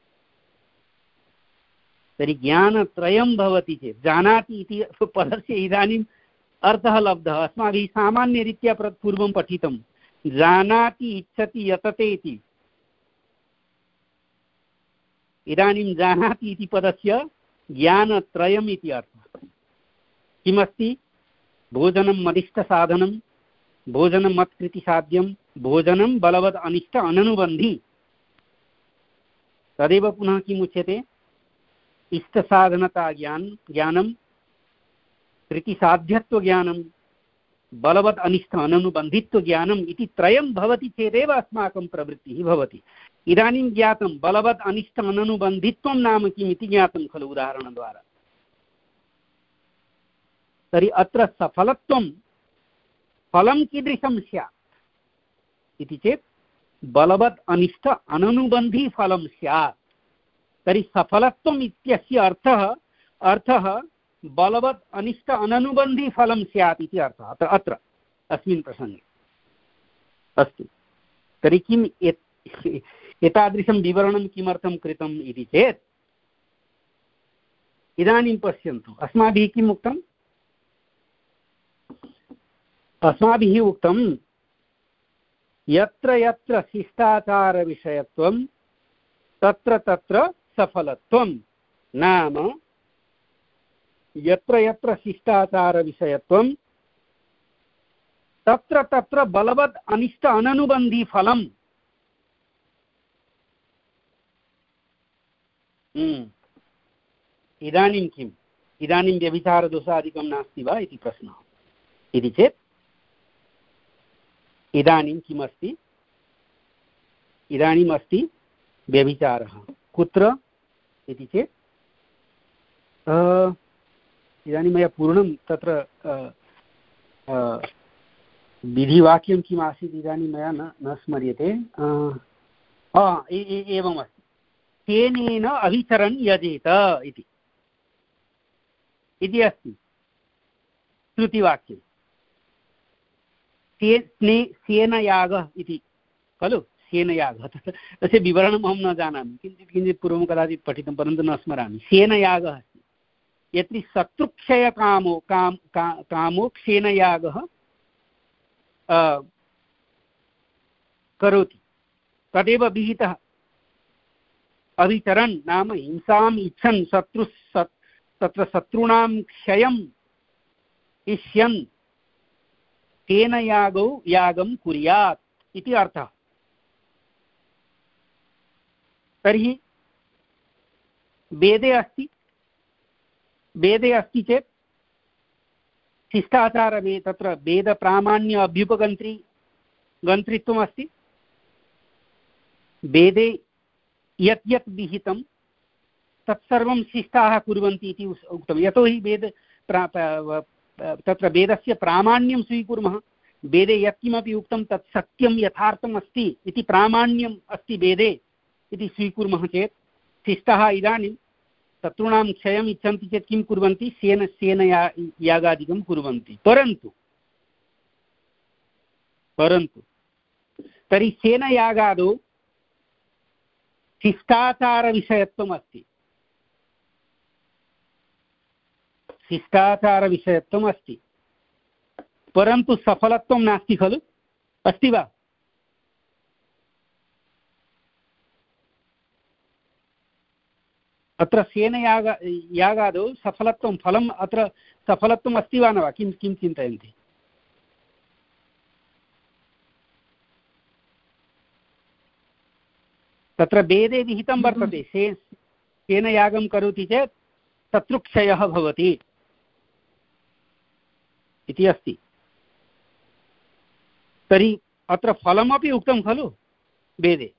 तर्हि ज्ञानत्रयं भवति चेत्, जानाति इति पदस्य इदानीम् अर्थः लब्धः। अस्माभिः सामान्यरीत्या पूर्वं पठितं, जानाति इच्छति यतते इति। इदानीं जानाति इति पदस्य ज्ञानत्रयम् इति अर्थः। किमस्ति? भोजनं मदिष्टसाधनं, भोजनं मत्कृतिसाध्यं, भोजनं बलवत् अनिष्ट अननुबन्धी। तदेव पुनः किम् उच्यते? इष्टसाधनता ज्ञान ज्ञानं, कृतिसाध्यत्वज्ञानं, बलवत् अनिष्ट अननुबन्धित्वज्ञानम् इति त्रयं भवति चेदेव अस्माकं प्रवृत्तिः भवति। इदानीं ज्ञातं बलवत् अनिष्ट अननुबन्धित्वं नाम किम् इति ज्ञातं खलु उदाहरणद्वारा। तर्हि अत्र सफलत्वं फलं कीदृशं स्यात् इति चेत् बलवत् अनिष्ट अननुबन्धी फलं स्यात्। तर्हि सफलत्वम् इत्यस्य अर्थः अर्थः बलवत् अनिष्ट अननुबन्धी फलं स्यात् इति अर्थः अत्र अत्र अस्मिन् प्रसङ्गे। अस्तु, तर्हि किम् एतादृशं विवरणं किमर्थं कृतम् इति चेत्, इदानीं पश्यन्तु, अस्माभिः किम् उक्तम्? अस्माभिः उक्तं यत्र यत्र शिष्टाचारविषयत्वं तत्र तत्र सफलत्वं। नाम यत्र यत्र शिष्टाचारविषयत्वं तत्र तत्र बलवत् अनिष्ट अननुबन्धी फलम्। इदानीं किम्? इदानीं व्यभिचारदोषादिकं नास्ति वा इति प्रश्नः। इति चेत् इदानीं किमस्ति? इदानीम् अस्ति व्यभिचारः। कुत्र इति चेत् इदानीं मया पूर्णं तत्र विधिवाक्यं किम् आसीत् इदानीं मया न न स्मर्यते। एवम् अस्ति, तेनेन अभिचरन् यजेत इति इति अस्ति श्रुतिवाक्यं। सेनयागः इति खलु, सेनयागः। तस्य विवरणम् अहं न जानामि, किञ्चित् किञ्चित् पूर्वं कदाचित् पठितं, परन्तु न स्मरामि। सेनयागः अस्ति, यत्र शत्रुक्षयकामो काम का, कामो क्षेनयागः करोति, तदेव विहितः। अभिचरन् नाम हिंसाम् इच्छन्, शत्रु तत्र शत्रूणां क्षयम् इष्यन् तेन यागौ यागं कुर्यात् इति अर्थः। तर्हि वेदे अस्ति, वेदे अस्ति चेत् शिष्टाचारवे तत्र वेदप्रामाण्य अभ्युपगन्त्री गन्त्रित्वम् अस्ति। वेदे यत् यत् विहितं तत्सर्वं शिष्टाः कुर्वन्ति इति उक्तं। यतोहि वेद तत्र वेदस्य प्रामाण्यं स्वीकुर्मः। वेदे यत्किमपि उक्तं तत् सत्यं यथार्थम् अस्ति इति प्रामाण्यम् अस्ति वेदे इति स्वीकुर्मः चेत् शिष्टाः इदानीं शत्रूणां क्षयम् इच्छन्ति चेत् किं कुर्वन्ति? सेन सेन या यागादिकं कुर्वन्ति। परन्तु परन्तु तर्हि सेनयागादौ शिष्टाचारविषयत्वम् अस्ति, शिष्टाचारविषयत्वम् अस्ति, परन्तु सफलत्वं नास्ति खलु, अस्ति वा? अत्र सेनयाग यागादौ सफलत्वं फलम् अत्र सफलत्वम् अस्ति वा न वा? किं किं चिन्तयन्ति? तत्र वेदे विहितं वर्तते, से सेनयागं करोति चेत् शत्रुक्षयः भवति इति अस्ति। तर्हि अत्र फलमपि उक्तं खलु वेदे।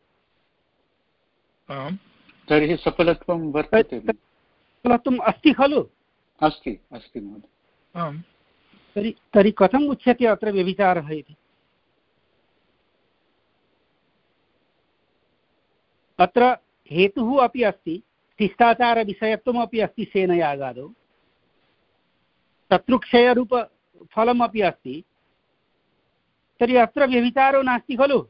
तर्हि सफलत्वं वर्तते, सफलत्वम् अस्ति खलु? अस्ति अस्ति महोदय। तर्हि तर्हि कथम् उच्यते अत्र व्यभिचारः इति? अत्र हेतुः अपि अस्ति, शिष्टाचारविषयत्वम् अपि अस्ति सेनयागादौ, शत्रुक्षयरूपफलम् अपि अस्ति, तर्हि अत्र व्यभिचारो नास्ति खलु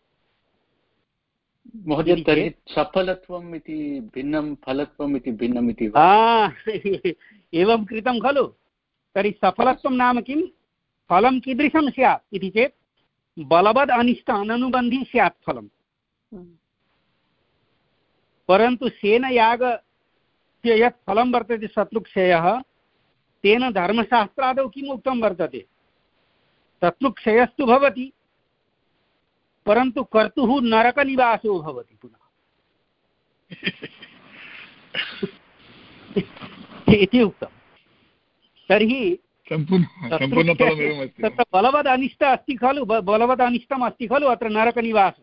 महोदय? तर्हि सफलत्वम् इति भिन्नं, फलत्वम् इति भिन्नम् इति एवं कृतं खलु। तर्हि सफलत्वं नाम किं, फलं कीदृशं स्यात् इति चेत् बलवद् अनिष्ट अननुबन्धी स्यात् फलम्। परन्तु सेनयागस्य यत् फलं वर्तते शत्रुक्षयः, तेन धर्मशास्त्रादौ किम् उक्तं वर्तते, शत्रुक्षयस्तु भवति परन्तु कर्तुः नरकनिवासो भवति पुनः इति उक्तं। तर्हि तत्र बलवद् अनिष्ट अस्ति खलु, बलवद् अनिष्टम् अस्ति खलु अत्र नरकनिवासः।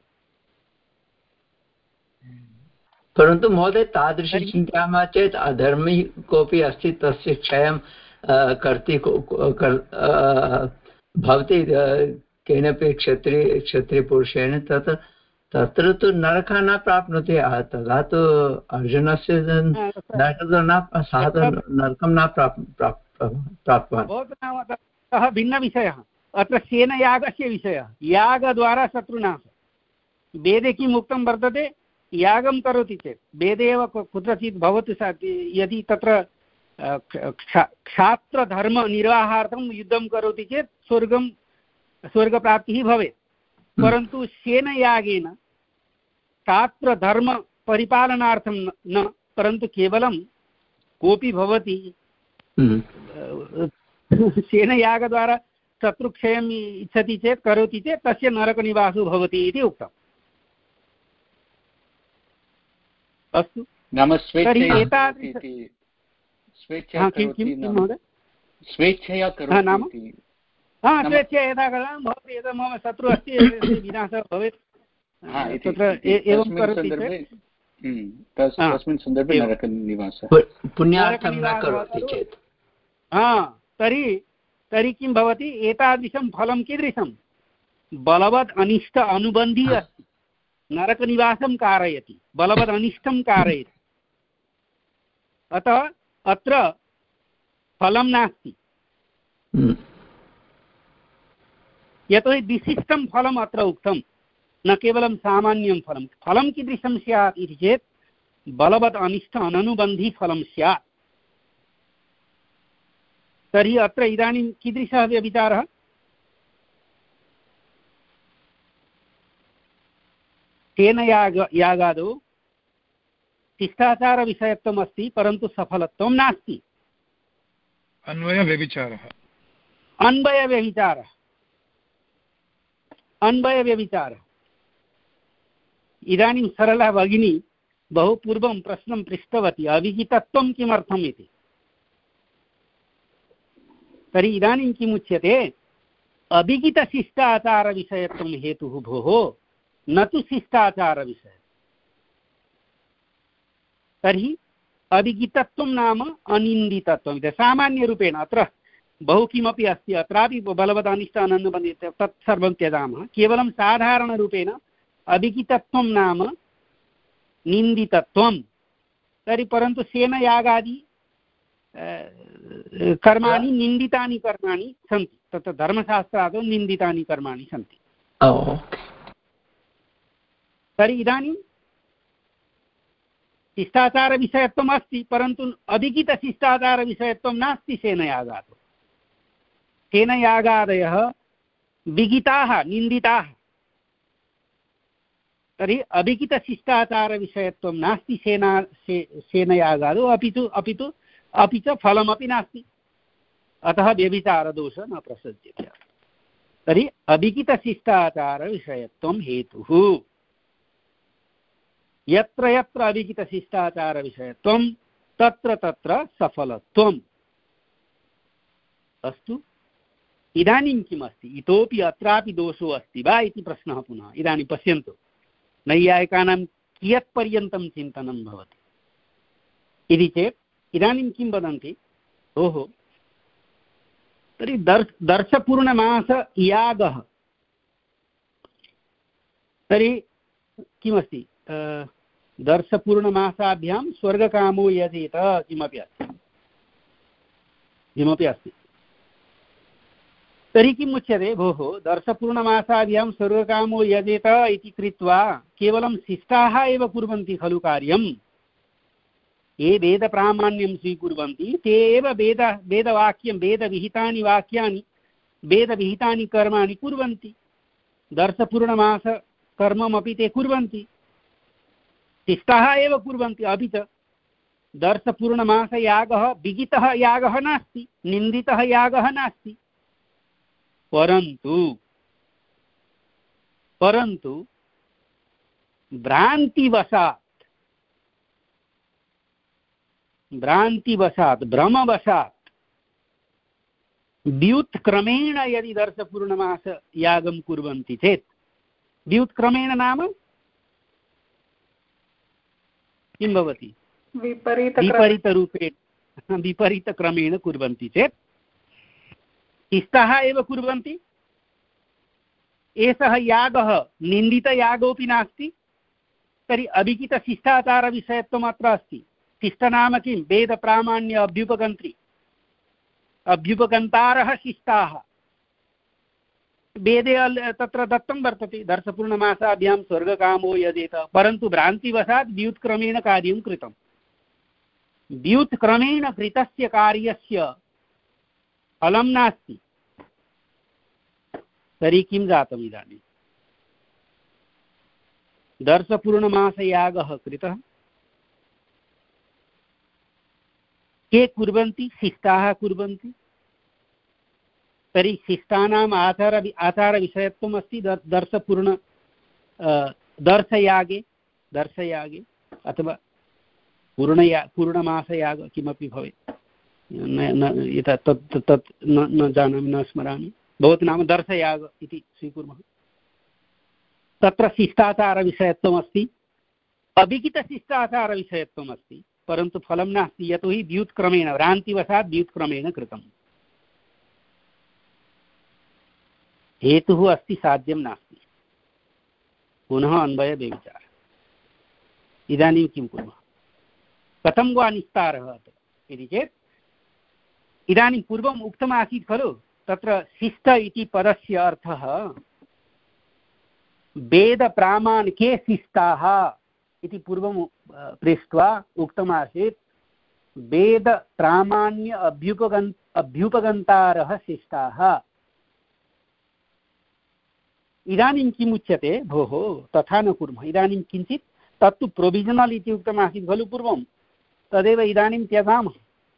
परन्तु महोदय तादृशी चिन्तयामः चेत् अधर्मी कोऽपि अस्ति तस्य क्षयं कर्ति भवति केनपि क्षत्रिय क्षत्रियपुरुषेण, तत्र तत्र तु नरकः न प्राप्नोति। तदा तु अर्जुनस्य सः नरकं न प्राप्तवान्। सः भिन्नविषयः, अत्र सेनयागस्य विषयः, यागद्वारा शत्रुनाशः। वेदे किम् उक्तं वर्तते, यागं करोति चेत् वेदे एव कुत्रचित् भवतु यदि तत्र क्षात्रधर्मनिर्वाहार्थं युद्धं करोति चेत् स्वर्गं स्वर्गप्राप्तिः भवेत्। परन्तु सेनयागेन क्षात्रधर्मपरिपालनार्थं न, परन्तु केवलं कोऽपि भवति सेनयागद्वारा शत्रुक्षयम् इच्छति चेत्, करोति चेत् तस्य नरकनिवासो भवति इति उक्तम्। अस्तु, नाम स्वेच्छया करोति। हा, स्वेच्छया यथा करोति भवति, यदा मम शत्रु अस्ति विनाशः भवेत् तत्र एवं करोति चेत् तस्मिन् सन्दर्भे नरकनिवासः, पुण्यार्थं न करोति चेत्। हा, तर्हि तर्हि किं भवति, एतादृशं फलं कीदृशं, बलवद् अनिष्ट अनुबन्धी अस्ति, नरकनिवासं कारयति, बलवद् अनिष्टं कारयति। अतः अत्र फलं नास्ति, यतोहि विशिष्टं फलम् अत्र उक्तं, न केवलं सामान्यं फलं। फलं कीदृशं स्यात् इति चेत् बलवद् अनिष्ट अननुबन्धी फलं स्यात्। तर्हि अत्र इदानीं कीदृशः व्यभिचारः, सेनयाग यागादौ शिष्टाचारविषयत्वम् अस्ति परन्तु सफलत्वं नास्ति। अन्वयव्यभिचारः अन्वयव्यभिचारः अन्वयव्यभिचारः इदानीं सरला भगिनी बहु पूर्वं प्रश्नं पृष्टवती, अविहितत्वं किमर्थम् इति। तर्हि इदानीं किमुच्यते, अभिहितशिष्टाचारविषयत्वं हेतुः भोः, न तु शिष्टाचारविषयः। तर्हि अभिहितत्वं नाम अनिन्दितत्वम् इति सामान्यरूपेण। अत्र बहु किमपि अस्ति, अत्रापि बलवदनिष्ठ अननुबन्धी तत् सर्वं त्यजामः। केवलं साधारणरूपेण अभिहितत्वं नाम निन्दितत्वं। तर्हि परन्तु सेनयागादि कर्माणि निन्दितानि कर्माणि सन्ति, तत्र धर्मशास्त्रादौ निन्दितानि कर्माणि सन्ति। तर्हि इदानीं शिष्टाचारविषयत्वम् अस्ति परन्तु अभिहितशिष्टाचारविषयत्वं नास्ति सेनयागादौ। सेनयागादयः विहिताः निन्दिताः, तर्हि अभिहितशिष्टाचारविषयत्वं नास्ति सेना से, सेनयागादौ, अपि तु अपि तु अपि च फलमपि नास्ति। अतः व्यभिचारदोषः न प्रसज्यते। तर्हि अभिहितशिष्टाचारविषयत्वं हेतुः। यत्र यत्र अभिहितशिष्टाचारविषयत्वं तत्र तत्र सफलत्वम्। अस्तु, इदानीं किम् अस्ति, इतोपि अत्रापि दोषो अस्ति वा इति प्रश्नः पुनः। इदानीं पश्यन्तु, नैयायिकानां कियत्पर्यन्तं चिन्तनं भवति इति चेत् इदानीं किं वदन्ति, ओहो तर्हि दर्श दर्शपूर्णमासयागः, तर्हि किमस्ति, दर्शपूर्णमासाभ्यां स्वर्गकामो यजेत किमपि अस्ति किमपि अस्ति तर्हि किम् उच्यते भोः दर्शपूर्णमासाभ्यां स्वर्गकामो यजेत इति कृत्वा केवलं शिष्टाः एव कुर्वन्ति खलु कार्यं ये वेदप्रामाण्यं स्वीकुर्वन्ति ते एव वेद वेदवाक्यं वेदविहितानि वाक्यानि वेदविहितानि कर्माणि कुर्वन्ति दर्शपूर्णमासकर्ममपि ते कुर्वन्ति शिष्टाः एव कुर्वन्ति अपि च दर्शपूर्णमासयागः विहितः यागः नास्ति निन्दितः यागः नास्ति परन्तु परन्तु भ्रान्तिवशात् भ्रान्तिवशात् भ्रमवशात् व्युत्क्रमेण यदि दर्शपूर्णमासयागं कुर्वन्ति चेत् व्युत्क्रमेण नाम किं भवति विपरीतरूपेण विपरीतक्रमेण कुर्वन्ति चेत् शिष्टाः एव कुर्वन्ति एषः यागः निन्दितयागोऽपि नास्ति तर्हि अभिहितशिष्टाचारविषयत्वम् अत्र अस्ति शिष्ट नाम किं वेदप्रामाण्य अभ्युपगन्त्री अभ्युपगन्तारः शिष्टाः वेदे तत्र दत्तं वर्तते दर्शपूर्णमासाभ्यां स्वर्गकामो यजेत परन्तु भ्रान्तिवशात् व्युत्क्रमेण कार्यं कृतं व्युत्क्रमेण कृतस्य कार्यस्य फलं नास्ति तर्हि किं जातम् इदानीं दर्शपूर्णमासयागः कृतः के कुर्वन्ति शिष्टाः कुर्वन्ति तर्हि शिष्टानाम् आचार आचारविषयत्वम् अस्ति दर्शपूर्ण दर्शयागे दर्शयागे अथवा पूर्णया पूर्णमासयाग किमपि भवेत् न तत् तत् न जानामि न स्मरामि भवतु नाम दर्शयाग इति स्वीकुर्मः तत्र शिष्टाचारविषयत्वम् अस्ति अभिहितशिष्टाचारविषयत्वम् अस्ति परन्तु फलं नास्ति यतोहि व्युत्क्रमेण भ्रान्तिवशात् व्युत्क्रमेण कृतम् हेतुः अस्ति साध्यं नास्ति पुनः अन्वयव्यभिचारः इदानीं किं कुर्मः कथं वा निस्तारः इति चेत् इदानीं पूर्वम् उक्तमासीत् खलु तत्र शिष्ट इति पदस्य अर्थः वेदप्रामाण्य के शिष्टाः इति पूर्वं पृष्ट्वा उक्तमासीत् वेदप्रामाण्य अभ्युपगन् अभ्युपगन्तारः शिष्टाः इदानीं किम् उच्यते भोः तथा न कुर्मः इदानीं किञ्चित् तत्तु प्रोविजनल् इति उक्तमासीत् खलु पूर्वं तदेव इदानीं त्यजामः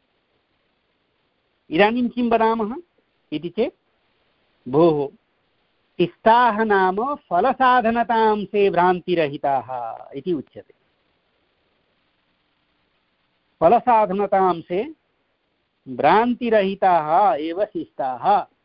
इदानीं किं वदामः इति चेत् भोः शिष्टाः नाम फलसाधनतांसे भ्रान्तिरहिताः इति उच्यते फलसाधनतांसे भ्रान्तिरहिताः एव शिष्टाः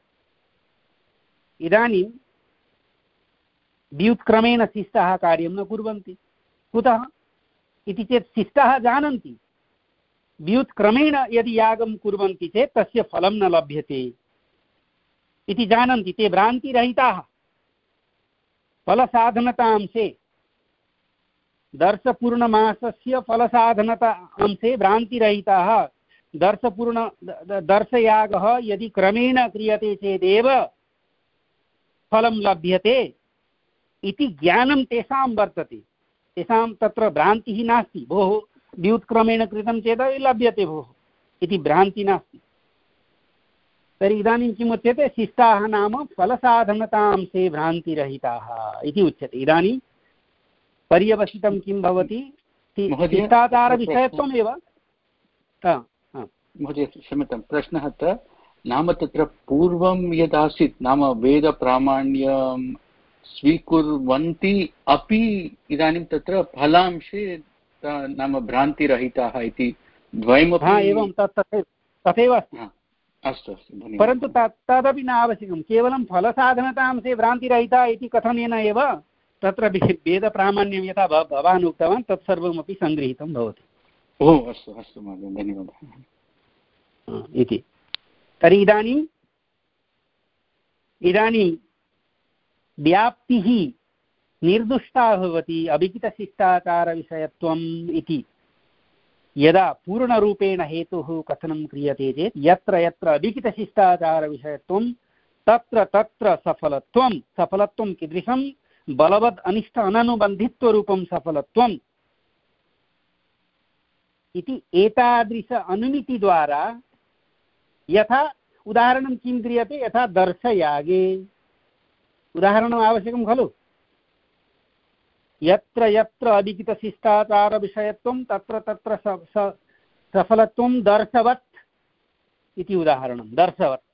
इदानीं व्युत्क्रमेण शिष्टाः कार्यं न कुर्वन्ति कुतः इति चेत् शिष्टाः जानन्ति व्युत्क्रमेण यदि यागं कुर्वन्ति चेत् तस्य फलं न लभ्यते इति जानन्ति ते भ्रान्तिरहिताः फलसाधनतांसे दर्शपूर्णमासस्य फलसाधनता अंशे भ्रान्तिरहिताः दर्शपूर्ण दर्शयागः यदि क्रमेण क्रियते चेदेव फलं लभ्यते इति ज्ञानं तेषां वर्तते तेषां तत्र भ्रान्तिः नास्ति भोः व्युत्क्रमेण कृतं चेदपि लभ्यते भोः इति भ्रान्तिः नास्ति तर्हि इदानीं किम् उच्यते शिष्टाः नाम फलसाधनतांसे भ्रान्तिरहिताः इति उच्यते इदानीं पर्यवसितं किं भवति शिष्टाचारविषयत्वमेव महोदय क्षम्यतां प्रश्नः अत्र नाम तत्र पूर्वं यदासीत् नाम वेदप्रामाण्यं स्वीकुर्वन्ति अपि इदानीं तत्र फलांशे नाम भ्रान्तिरहिताः इति द्वयमपि एवं तत् तथैव अस्ति अस्तु अस्तु परन्तु तदपि न आवश्यकं केवलं फलसाधनतांसे भ्रान्तिरहिता इति कथनेन एव तत्र वेदप्रामाण्यं यथा भवान् उक्तवान् तत्सर्वमपि सङ्गृहीतं भवति ओ अस्तु अस्तु महोदय धन्यवादः इति तर्हि इदानीम् इदानीं व्याप्तिः निर्दुष्टा भवति अभिहितशिष्टाचारविषयत्वम् इति यदा पूर्णरूपेण हेतुः कथनं क्रियते चेत् यत्र यत्र अभिहितशिष्टाचारविषयत्वं तत्र तत्र सफलत्वं सफलत्वं कीदृशं बलवद् अनिष्ट अननुबन्धित्वरूपं सफलत्वम् इति एतादृश अनुमितिद्वारा यथा उदाहरणं किं क्रियते यथा दर्शयागे उदाहरणम् आवश्यकं खलु यत्र यत्र अभिहितशिष्टाचारविषयत्वं तत्र तत्र सफलत्वं दर्शवत् इति उदाहरणं दर्शवत्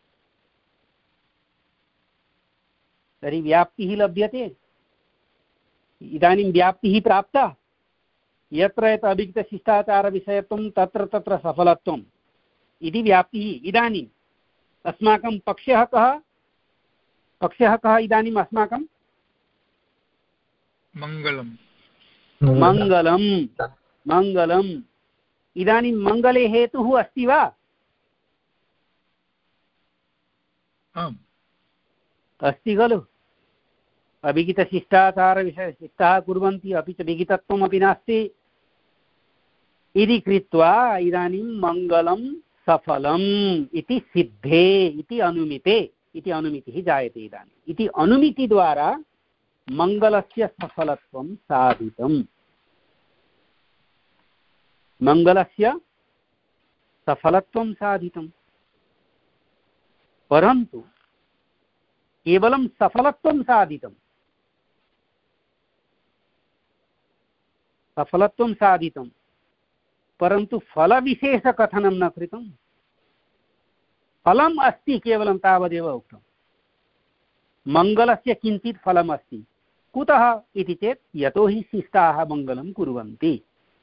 तर्हि व्याप्तिः लभ्यते इदानीं व्याप्तिः प्राप्ता यत्र यत्र अभिहितशिष्टाचारविषयत्वं तत्र तत्र सफलत्वम् इति व्याप्तिः इदानीम् अस्माकं पक्षः कः पक्षः कः इदानीम् अस्माकं मङ्गलं मङ्गलं मङ्गलम् इदानीं मङ्गले हेतुः अस्ति वा आम् अस्ति खलु अभिहितशिष्टाचारविषयशिष्टाः कुर्वन्ति अपि च विहितत्वमपि नास्ति इति कृत्वा इदानीं मङ्गलं सफलम् इति सिद्धे इति अनुमिते इति अनुमितिः जायते इदानीम् इति अनुमितिद्वारा मङ्गलस्य सफलत्वं साधितम् मङ्गलस्य सफलत्वं साधितम् परन्तु केवलं सफलत्वं साधितम् सफलत्वं साधितं परन्तु फलविशेषकथनं न कृतं फलम् अस्ति केवलं तावदेव उक्तं मङ्गलस्य किञ्चित् फलम् अस्ति कुतः इति चेत् यतो हि शिष्टाः मङ्गलं कुर्वन्ति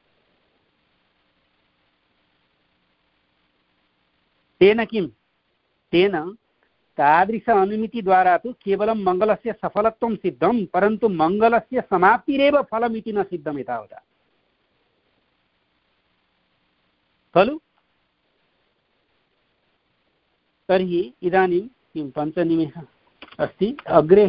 तेन किं तेन तादृश अनुमितिद्वारा तु केवलं मङ्गलस्य सफलत्वं सिद्धं परन्तु मङ्गलस्य समाप्तिरेव फलमिति न सिद्धम् एतावता खलु तर्हि इदानीं किं पञ्चनिमेषः अस्ति अग्रे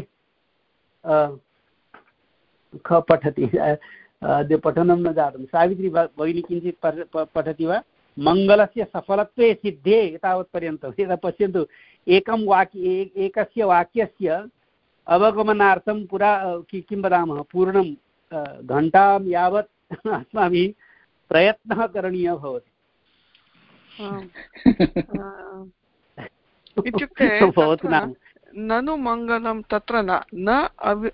ख पठति अद्य पठनं न जातं सावित्री भगिनी किञ्चित् पठति वा मङ्गलस्य सफलत्वे सिद्धे एतावत्पर्यन्तं यदा पश्यन्तु एकं वाक्य एकस्य वाक्यस्य अवगमनार्थं पुरा किं वदामः पूर्णं घण्टां यावत् अस्माभिः प्रयत्नः करणीयः भवति इत्युक्ते ननु मङ्गलं तत्र न न अवि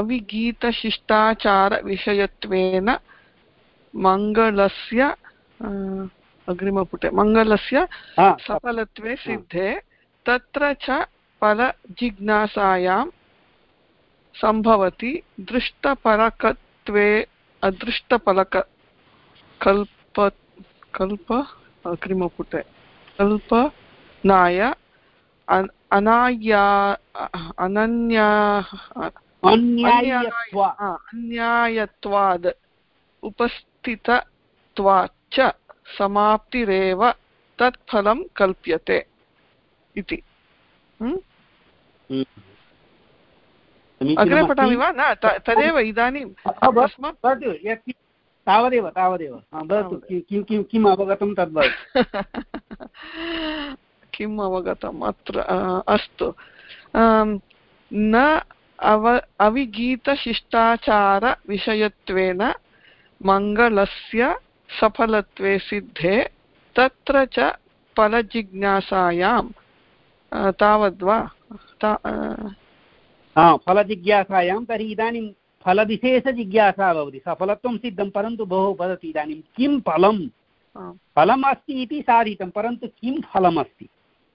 अविगीतशिष्टाचारविषयत्वेन मङ्गलस्य अग्रिमपुटे मङ्गलस्य सफलत्वे सिद्धे तत्र च फलजिज्ञासायां सम्भवति दृष्टपरकत्वे अदृष्टपलक कल्प कल्प अग्रिमपुटे कल्पनाय अनाया अनन्या अन्यायत्वाद् उपस्थितत्वाच्च समाप्तिरेव तत्फलं कल्प्यते इति अग्रे पठामि वा न तदेव इदानीं तावदेव तावदेव भवतु किं किम् अवगतं तद्वत् किम् अवगतम् अत्र अस्तु न अव अविगीतशिष्टाचारविषयत्वेन मङ्गलस्य सफलत्वे सिद्धे तत्र च फलजिज्ञासायां तावद्वा फलजिज्ञासायां तर्हि इदानीं फलविशेषजिज्ञासा भवति सफलत्वं सिद्धं परन्तु भोः वदति इदानीं किं फलं फलम् अस्ति इति साधितं परन्तु किं फलमस्ति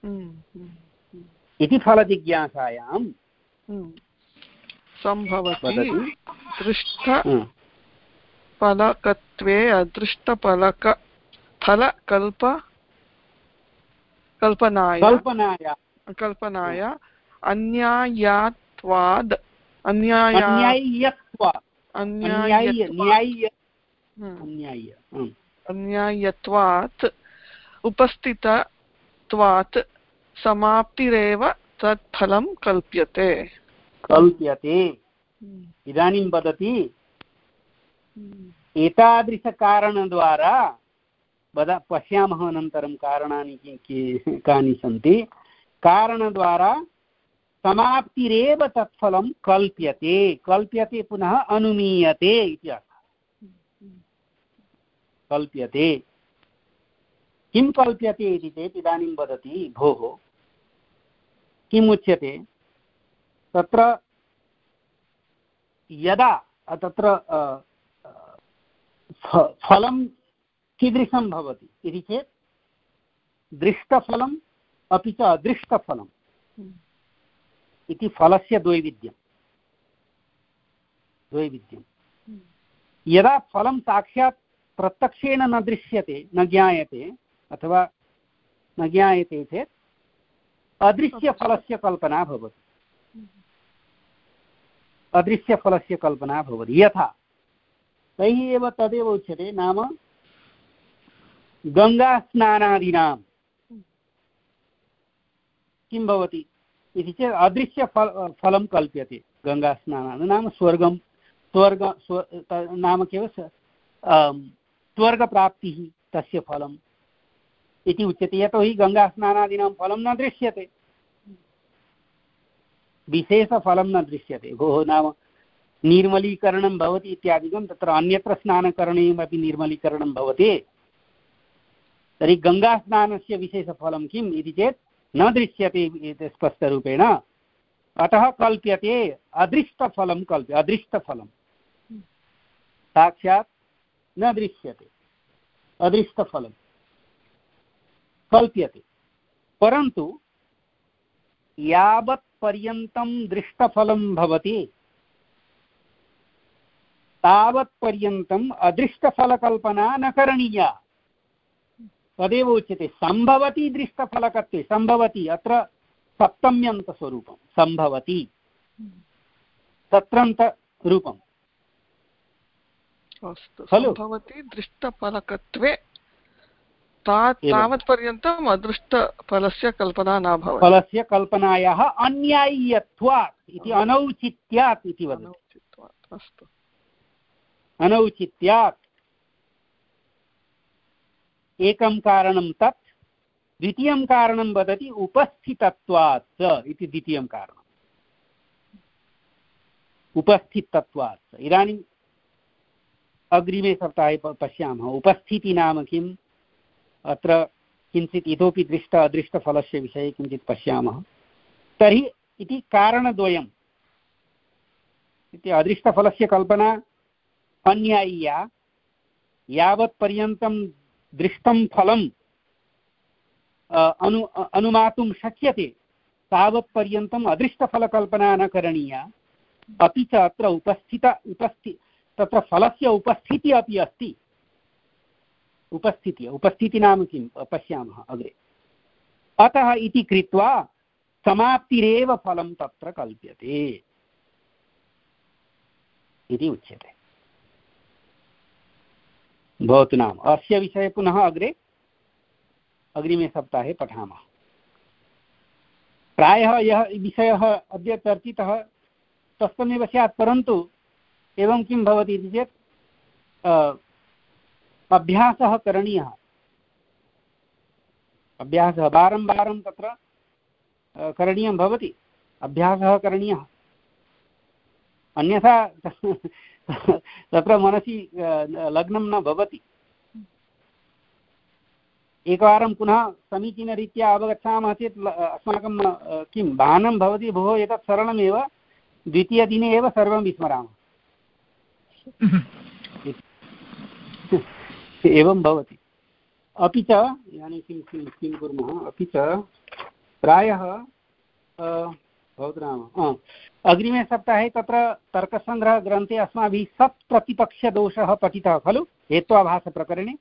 इति फलजिज्ञासायां सम्भवति दृष्टफलकत्वे अदृष्टफलक फलकल्प कल्पनाय कल्पनाय कल्पनाय अन्यायत्वाद् अन्यायत्वात् उपस्थितत्वात् समाप्तिरेव तत्फलं कल्प्यते कल्प्यते इदानीं वदति एतादृशकारणद्वारा वद पश्यामः अनन्तरं कारणानि कानि सन्ति। कारणद्वारा समाप्तिरेव तत्फलं कल्प्यते कल्प्यते पुनः अनुमीयते इति अर्थः। कल्प्यते किं कल्प्यते इति चेत् इदानीं वदति भोः किम् उच्यते तत्र यदा तत्र फलं कीदृशं भवति इति चेत् दृष्टफलम् अपि च अदृष्टफलम् इति फलस्य द्वैविध्यं द्वैविध्यं यदा फलं साक्षात् प्रत्यक्षेण न दृश्यते न ज्ञायते अथवा न ज्ञायते चेत् अदृश्यफलस्य कल्पना भवति अदृश्यफलस्य कल्पना भवति। यथा तैः एव तदेव उच्यते नाम गङ्गास्नानादीनां किं भवति इति चेत् अदृश्यफल फलं कल्प्यते। गङ्गास्नानादि नाम स्वर्गं स्वर्ग स्व नाम केवल स्वर्गप्राप्तिः तस्य फलम् इति उच्यते। यतोहि गङ्गास्नानादीनां फलं न दृश्यते विशेषफलं न दृश्यते। भोः नाम निर्मलीकरणं भवति इत्यादिकं तत्र अन्यत्र स्नानकरणीयमपि निर्मलीकरणं भवति। तर्हि गङ्गास्नानस्य विशेषफलं किम् इति चेत् न दृश्यते स्पष्टरूपेण अतः कल्प्यते अदृष्टफलं कल्प्य अदृष्टफलं साक्षात् न दृश्यते अदृष्टफलं कल्प्यते। परन्तु यावत् पर्यन्तं दृष्टफलं भवति तावत् पर्यन्तम् अदृष्टफलकल्पना न करणीया। तदेव उच्यते सम्भवति दृष्टफलकत्वे। सम्भवति अत्र सप्तम्यन्तस्वरूपं सम्भवति तत्रन्तरूपं खलु। सम्भवति दृष्टफलकत्वे तावत् पर्यन्तम् अदृष्टफलस्य कल्पना न भवति। फलस्य कल्पनायाः अन्याय्यत्वात् इति अनौचित्यात् इति वदति। अस्तु अनौचित्यात् एकं कारणं तत् द्वितीयं कारणं वदति उपस्थितत्वात् च इति द्वितीयं कारणम् उपस्थितत्वात्। इदानीम् अग्रिमे सप्ताहे पश्यामः उपस्थिति नाम किम् अत्र किञ्चित् इतोपि दृष्ट अदृष्टफलस्य विषये किञ्चित् पश्यामः। तर्हि इति कारणद्वयम् इति अदृष्टफलस्य कल्पना अन्याय्या यावत् पर्यन्तं दृष्टं फलं अनु अनुमातुं शक्यते तावत् पर्यन्तम् अदृष्टफलकल्पना न करणीया। अपि च अत्र उपस्थित उपस्थि तत्र फलस्य उपस्थितिः अपि अस्ति। उपस्थितिः उपस्थितिः नाम किं पश्यामः अग्रे। अतः इति कृत्वा समाप्तिरेव फलं तत्र कल्प्यते इति उच्यते। भवतु नाम अस्य विषये पुनः अग्रे अग्रिमे सप्ताहे पठामः। प्रायः यः विषयः अद्य चर्चितः तत्समेव स्यात्। परन्तु एवं किं भवति इति चेत् अभ्यासः करणीयः। अभ्यासः वारं वारं तत्र करणीयं भवति। अभ्यासः करणीयः अन्यथा तत्र मनसि लग्नं न भवति। एकवारं पुनः समीचीनरीत्या अवगच्छामः चेत् अस्माकं किं भानं भवति भोः एतत् सरलमेव द्वितीयदिने एव सर्वं विस्मरामः। एवं भवति। अपि च इदानीं किं किं किं कुर्मः अपि च प्रायः भवतु नाम अग्रिमे सप्ताहे तत्र तर्कसङ्ग्रहग्रन्थे अस्माभिः सत् प्रतिपक्षदोषः पठितः खलु हेत्वाभासप्रकरणे।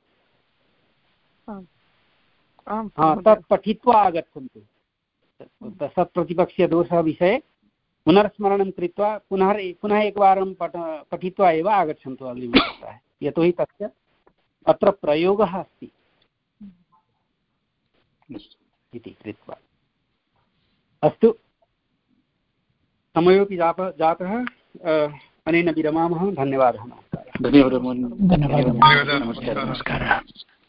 तत् पठित्वा आगच्छन्तु। सत् प्रतिपक्षदोषः विषये पुनर्स्मरणं कृत्वा पुनः पुनः एकवारं पठ पठित्वा एव आगच्छन्तु अग्रिमे सप्ताहे। यतोहि तस्य अत्र प्रयोगः अस्ति इति कृत्वा। अस्तु समयोपि जातः अनेन विरमामः। धन्यवादः। नमस्कारः। धन्यवादः। धन्यवादः। नमस्कारः।